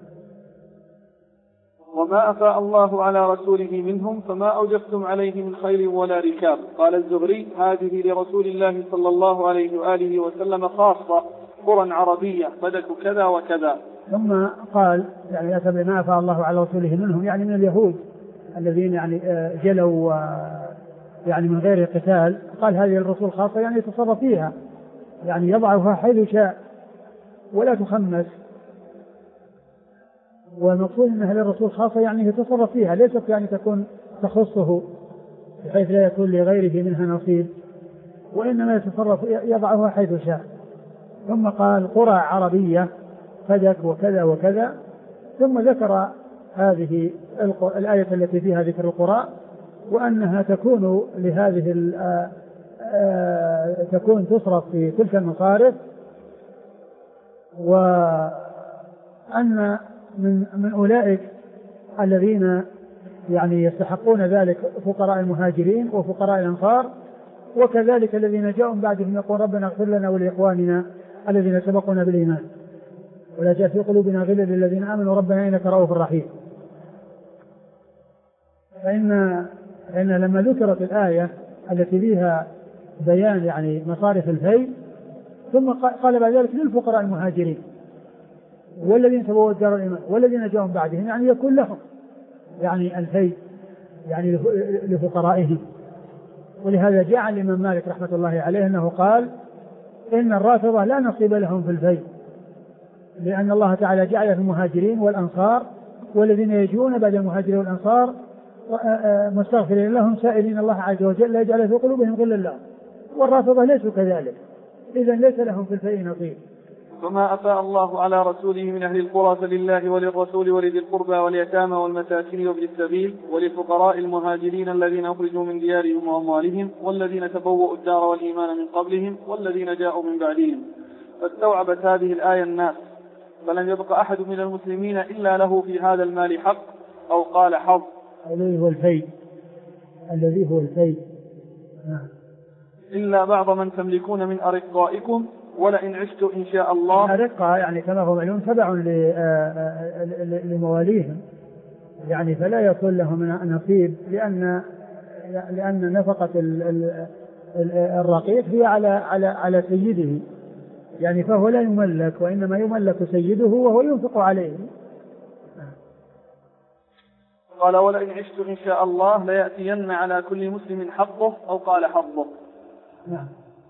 وما أفاء الله على رسوله منهم فما أوجفتم عليه من خيل ولا ركاب. قال الزهري هذه لرسول الله صلى الله عليه وآله وسلم خاصة، قرى عربية، بدك كذا وكذا. ثم قال يعني أتى بما أفاء الله على رسوله منهم، يعني من اليهود الذين يعني جلوا يعني من غير قتال، قال هذه الرسول خاصة، يعني يتصرف فيها، يعني يضعها حيث شاء ولا تخمس، والمقصود أنها للرسول خاصة يعني يتصرف فيها، ليست يعني تكون تخصه بحيث لا يكون لغيره منها نصيب، وإنما يتصرف يضعها حيث شاء. ثم قال قرى عربية فدك وكذا وكذا، ثم ذكر هذه الآية التي فيها ذكر القرى، وأنها تكون لهذه تكون تصرف في تلك المصارف، وأن من أولئك الذين يعني يستحقون ذلك فقراء المهاجرين وفقراء الأنصار، وكذلك الذين جاءوا بعدهم يقول ربنا اغفر لنا ولإخواننا الذين سبقونا بالإيمان ولا تجعل في قلوبنا غلا للذين آمنوا ربنا إنك رؤوف رحيم. فإن لما ذكرت الآية التي فيها بيان يعني مصارف الفيء، ثم قال بعد ذلك للفقراء المهاجرين والذين تبوأوا الدار الإيمان والذين جاءوا بعدهم، يعني يكون لهم يعني الفيء يعني لفقرائهم. ولهذا جاء عن الإمام مالك رحمة الله عليه أنه قال إن الرافضة لا نصيب لهم في الفيء، لأن الله تعالى جعل في المهاجرين والأنصار والذين يجون بعد المهاجرين والأنصار مستغفرين لهم سائلين الله عز وجل لا يجعل في قلوبهم غلا لهم، والرافضة ليسوا كذلك، إذن ليس لهم في الفيء نصيب. فما أفاء الله على رسوله من أهل القرى فلله وللرسول ولذي القربى واليتامى والمساكين وابن السبيل وللفقراء المهاجرين الذين أخرجوا من ديارهم وأموالهم والذين تبوأوا الدار والإيمان من قبلهم والذين جاءوا من بعدهم. فاستوعبت هذه الآية الناس، فلم يبق أحد من المسلمين إلا له في هذا المال حق، أو قال حظ، الذي هو الفيء، الذي هو الفيء، إلا بعض من تملكون من أرقائكم ولئن عشت إن شاء الله. أرقاء يعني كما هو معلوم تبع لمواليهم، يعني فلا يكون لهم نصيب، لأن نفقة الرقيق هي على سيده، يعني فهو لا يملك، وإنما يملك سيده وهو ينفق عليه. قال ولئن عشت إن شاء الله ليأتين على كل مسلم حقه، أو قال حظه. نعم.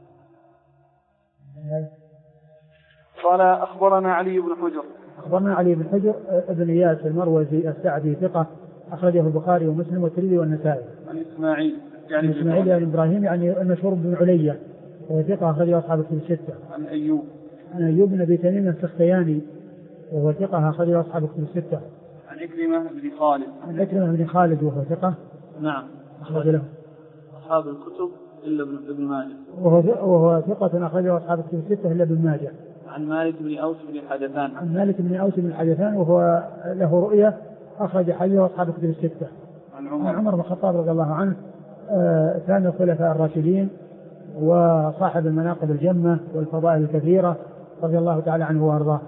قال أخبرنا علي بن حجر. أخبرنا علي بن حجر ابن إياس المروزي السعدي ثقة، أخرجه البخاري ومسلم والترمذي والنسائي. عن إسماعيل يعني إبراهيم يعني المشهور بن علية وهو ثقة، أخرجه أصحاب الكتب الستة. عن أيوب بن أبي تميم السختياني وهو ثقة، أخرجه أصحاب الكتب الستة. عن عكرمة بن خالد. عن عكرمة بن خالد وهو ثقة. نعم. أخرج له أصحاب الكتب إلا ابن ماجه. وهو ثقة أخرجه أصحاب الكتب الستة إلا ابن ماجه. عن مالك بن أوس بن الحدثان. عن مالك بن أوس بن الحدثان وهو له رؤية، أخرج حديثه أصحاب الكتب الستة. عن عمر بن الخطاب رضي الله عنه ثاني الخلفاء الراشدين وصاحب المناقب الجمة والفضائل الكثيرة رضي الله تعالى عنه وأرضاه.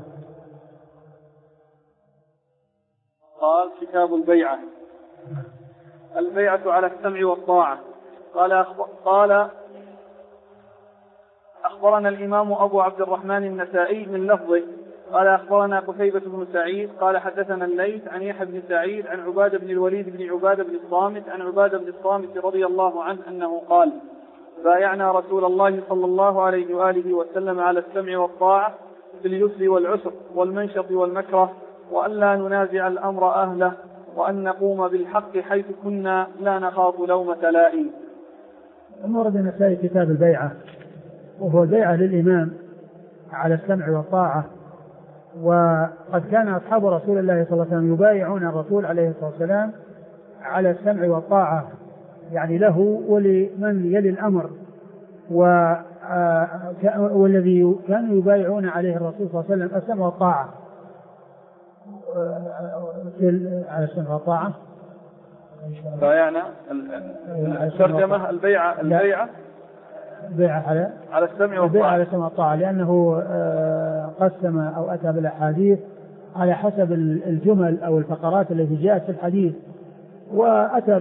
قال كتاب البيعة. البيعة على السمع والطاعة. قال أخبرنا الإمام أبو عبد الرحمن النسائي من لفظه قال أخبرنا قتيبة بن سعيد قال حدثنا الليث عن يحيى بن سعيد عن عبادة بن الوليد بن عبادة بن الصامت عن عبادة بن الصامت رضي الله عنه أنه قال بايعنا رسول الله صلى الله عليه وآله وسلم على السمع والطاعة في اليسر والعسر والمنشط والمكره، وأن لا ننازع الأمر أهله، وأن نقوم بالحق حيث كنا لا نخاف لومة لائم. ورد النسائي كتاب البيعة، وهو البيعة للإمام على السمع والطاعة. وقد كان أصحاب رسول الله صلى الله عليه وسلم يبايعون الرسول عليه الصلاة والسلام على السمع والطاعة، يعني له ولمن يلي الأمر، والذي كانوا يبايعون عليه الرسول صلى الله عليه وسلم السمع والطاعة على السمع والطاعة. بايعنا الترجمة البيعة على السمع والطاعة، على السمع والطاعة، لأنه قسم أو أتى بالأحاديث على حسب الجمل أو الفقرات التي جاءت في الحديث، وأتى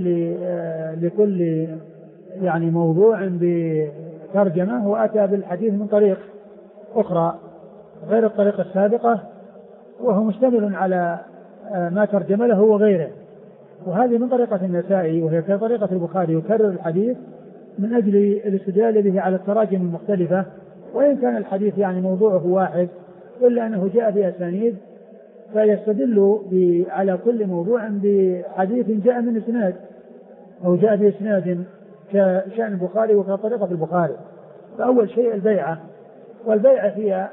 لكل يعني موضوع بترجمة، وأتى بالحديث من طريق أخرى غير الطريقة السابقة، وهو مشتمل على ما ترجم له وغيره. وهذه من طريقة النسائي، وهي كطريقة البخاري، يكرر الحديث من أجل الاستدلال به على التراجم المختلفة، وإن كان الحديث يعني موضوعه واحد إلا أنه جاء بأسانيد، فيستدل على كل موضوع بحديث جاء من إسناد، أو جاء بإسناد كشأن البخاري وكطريقة البخاري. فأول شيء البيعة، والبيعة هي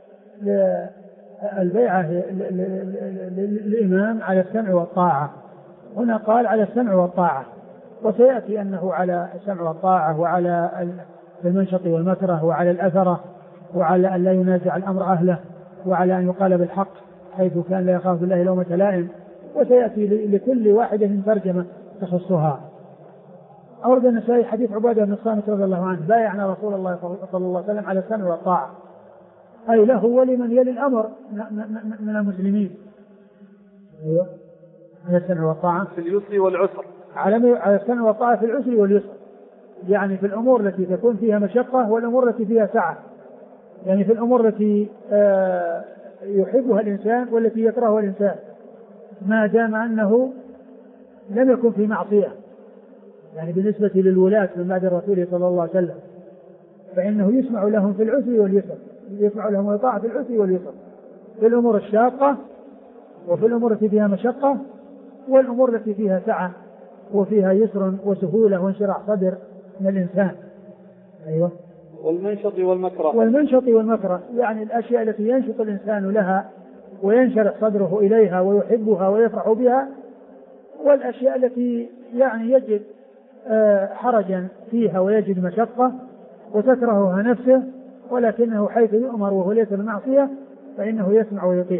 البيعة للإمام على السمع والطاعة. هنا قال على السمع والطاعة، وسيأتي أنه على السمع والطاعة وعلى المنشط والمكره وعلى الأثرة وعلى أن لا ينازع الأمر أهله وعلى أن يقال بالحق حيث كان لا يخاف بالله لومة لائم. وسيأتي لكل واحدة ترجمة تخصها. أورد النسائي حديث عبادة بن الصامت رضي الله عنه: بايعنا رسول الله صلى الله عليه وسلم على السمع والطاعة، أي له ولمن يلي الأمر من المسلمين. أيوة، على السمع والطاعة في اليسر والعسر، على السمع والطاعة في العسر واليسر، يعني في الأمور التي تكون فيها مشقة والأمور التي فيها سعة، يعني في الأمور التي يحبها الإنسان والتي يكرهها الإنسان، ما دام أنه لم يكن في معصية. يعني بالنسبة للولاة من بعد الرسول صلى الله عليه وسلم فإنه يسمع لهم في العسر واليسر، يسمع لهم ويطاع في العسر واليسر، في الأمور الشاقة وفي الأمور التي فيها مشقة والأمور التي فيها سعة وفيها يسر وسهولة وانشراح صدر من الإنسان. أيوة. والمنشط والمكره يعني الأشياء التي ينشط الإنسان لها وينشرح صدره إليها ويحبها ويفرح بها، والأشياء التي يعني يجد حرجا فيها ويجد مشقة وتكرهها نفسه، ولكنه حيث يؤمر وهو ليس المعصية فإنه يسمع ويطيع.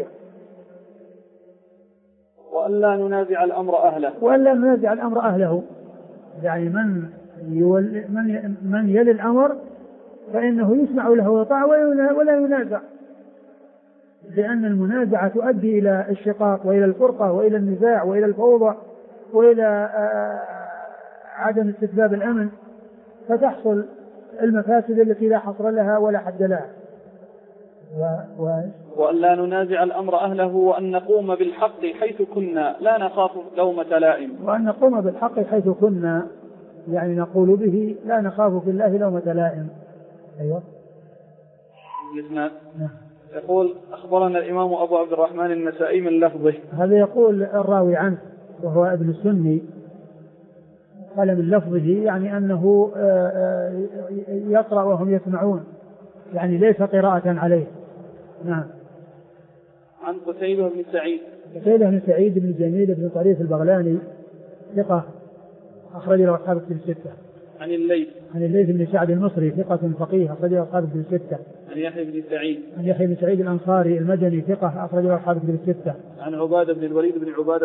وألا ننازع الأمر أهله، يعني من يلي الأمر فإنه يسمع له ويطاع ولا ينازع، لأن المنازعة تؤدي إلى الشقاق وإلى الفرقة وإلى النزاع وإلى الفوضى وإلى عدم استتباب الأمن، فتحصل المفاسد التي لا حصر لها ولا حد لها. وأن لا ننازع الأمر أهله وأن نقوم بالحق حيث كنا لا نخاف لومة لائم. وأن نقوم بالحق حيث كنا يعني نقول به لا نخاف في الله لومة لائم. أيوة. يقول: أخبرنا الإمام أبو عبد الرحمن النسائي من لفظه. هذا يقول الراوي عنه وهو ابن السني، قال من لفظه يعني أنه يقرأ وهم يسمعون، يعني ليس قراءة عليه. نعم. عن قتيبة بن سعيد بن جميل بن طريف البغلاني ثقة أخرج له أصحاب الكتب الستة. عن الليث بن سعد المصري ثقة فقيه أخرج له أصحاب الكتب الستة. عن يحيى بن سعيد الأنصاري المدني ثقة أخرج له أصحاب الكتب الستة. عن عبادة بن الوليد بن عبادة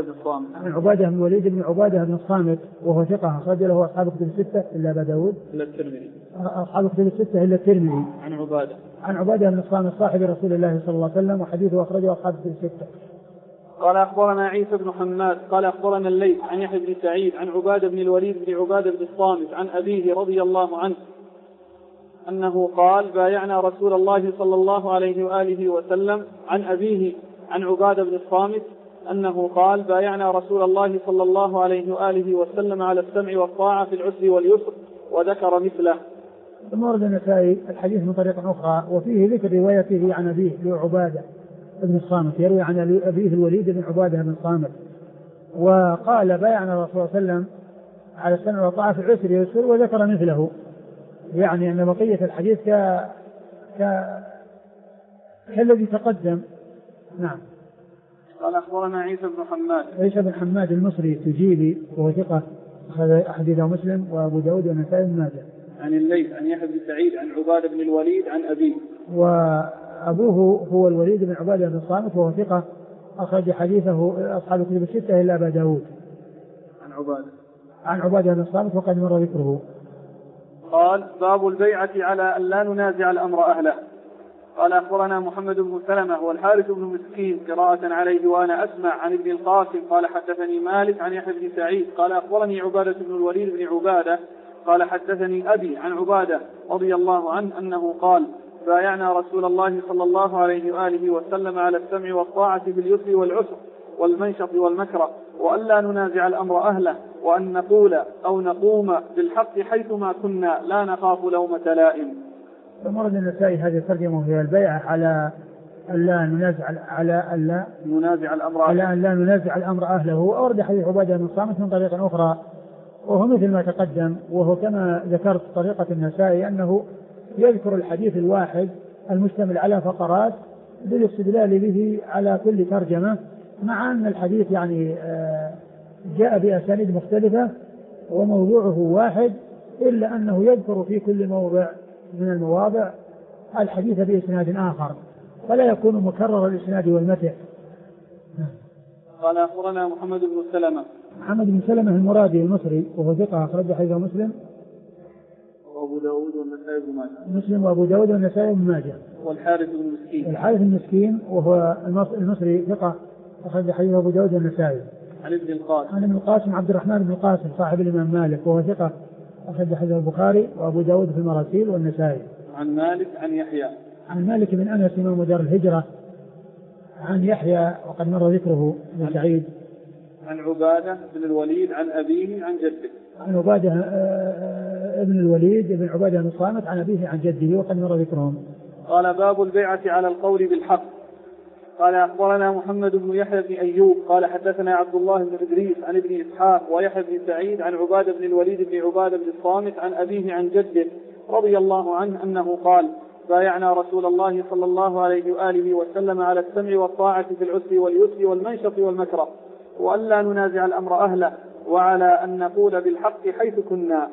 بن الصامت وهو ثقة أخرج له أصحاب الكتب الستة إلا أبا داود أصحاب الكتب الستة إلا الترمذي. عن عبادة بن الصامت صاحب رسول الله صلى الله عليه وسلم وحديثه أخرجه أصحاب الكتب الستة. قال: أخبرنا عيسى بن حماد قال أخبرنا الليث عن يحيى بن سعيد عن عبادة بن الوليد بن عبادة بن الصامت عن أبيه رضي الله عنه أنه قال: بايعنا رسول الله صلى الله عليه وآله وسلم. عن أبيه عن عبادة بن الصامت أنه قال: بايعنا رسول الله صلى الله عليه وآله وسلم على السمع والطاعة في العسر واليسر، وذكر مثله. ثم ورد النسائي الحديث من طريق أخرى وفيه ذكر روايته عن أبيه لعبادة بن الصامت، يروي عن أبيه الوليد بن عبادة بن الصامت، وقال: بايعنا رسول الله صلى الله عليه وسلم على السمع والطاعة في العسر واليسر، وذكر مثله، يعني أن بقية الحديث كالذي تقدم. نعم. قال: أخبرنا عيسى بن حماد المصري التجيبي وهو ثقة أخرج حديثه مسلم وأبو داود والنسائي بن ماجه. عن الليث عن يحيى بن سعيد عن عبادة بن الوليد عن أبيه، وأبوه هو الوليد بن عبادة بن الصامت وهو ثقة أخرج حديثه أصحاب الكتب الستة إلا أبا داود. عن عبادة بن الصامت وقد مر ذكره. قال: باب البيعة على أن لا ننازع الأمر أهله. قال: أخبرنا محمد بن سلمة والحارث بن مسكين قراءة عليه وأنا أسمع عن ابن القاسم قال: حدثني مالك عن يحيى بن سعيد قال: أخبرني عبادة بن الوليد بن عبادة قال: حدثني أبي عن عبادة رضي الله عنه أنه قال: بايعنا رسول الله صلى الله عليه وآله وسلم على السمع والطاعة باليسر والعسر والمنشط والمكره، وألا ننازع الأمر أهله، وأن نقول أو نقوم بالحق حيثما كنا لا نخاف لومة لائم. ثم ورد النسائي هذه الترجمة في البيعة على أن لا ننازع الأمر أهله. أورد حديث عبادة بن الصامت من طريق أخرى وهو مثل ما تقدم، وهو كما ذكرت طريقة النسائي أنه يذكر الحديث الواحد المشتمل على فقرات بالاستدلال به على كل ترجمة، مع أن الحديث يعني جاء بأسانيد مختلفة وموضوعه واحد، إلا أنه يذكر في كل موضع من المواضع الحديث بإسناد آخر، فلا يكون مكرر الإسناد والمتن. قال أخبرنا محمد بن سلمة. محمد بن سلمة المرادي المصري وهو ثقة أخرج حديثه مسلم وأبو داود والنسائي بن ماجه. مسلم وأبو داود والنسائي بن ماجه. والحارث بن مسكين. الحارث المسكين وهو المصري ثقة أخرج حديثه أبو داود والنسائي. عن ابن القاسم. عن ابن القاسم عبد الرحمن بن القاسم صاحب الإمام مالك وهو ثقة أخرج حديثه البخاري وأبو داود في المراسيل والنسائي. عن مالك عن يحيى. عن مالك بن أنس إمام دار الهجرة. عن يحيى وقد مر ذكره بن سعيد. عن عبادة بن الوليد عن أبيه عن جده. عن عبادة ابن الوليد بن عبادة بن الصامت عن أبيه عن جده وقد مر ذكرهم. قال باب البيعة على القول بالحق. قال أخبرنا محمد بن يحيى بن أيوب قال حدثنا عبد الله بن إدريس عن ابن إسحاق ويحيى بن سعيد عن عبادة بن الوليد بن عبادة بن الصامت عن أبيه عن جده رضي الله عنه أنه قال بايعنا رسول الله صلى الله عليه وآله وسلم على السمع والطاعة في العسر واليسر والمنشط والمكره وألا ننازع الأمر أهله وعلى أن نقول بالحق حيث كنا.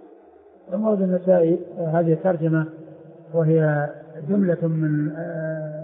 ثم ورد النسائي هذه الترجمة وهي جملة من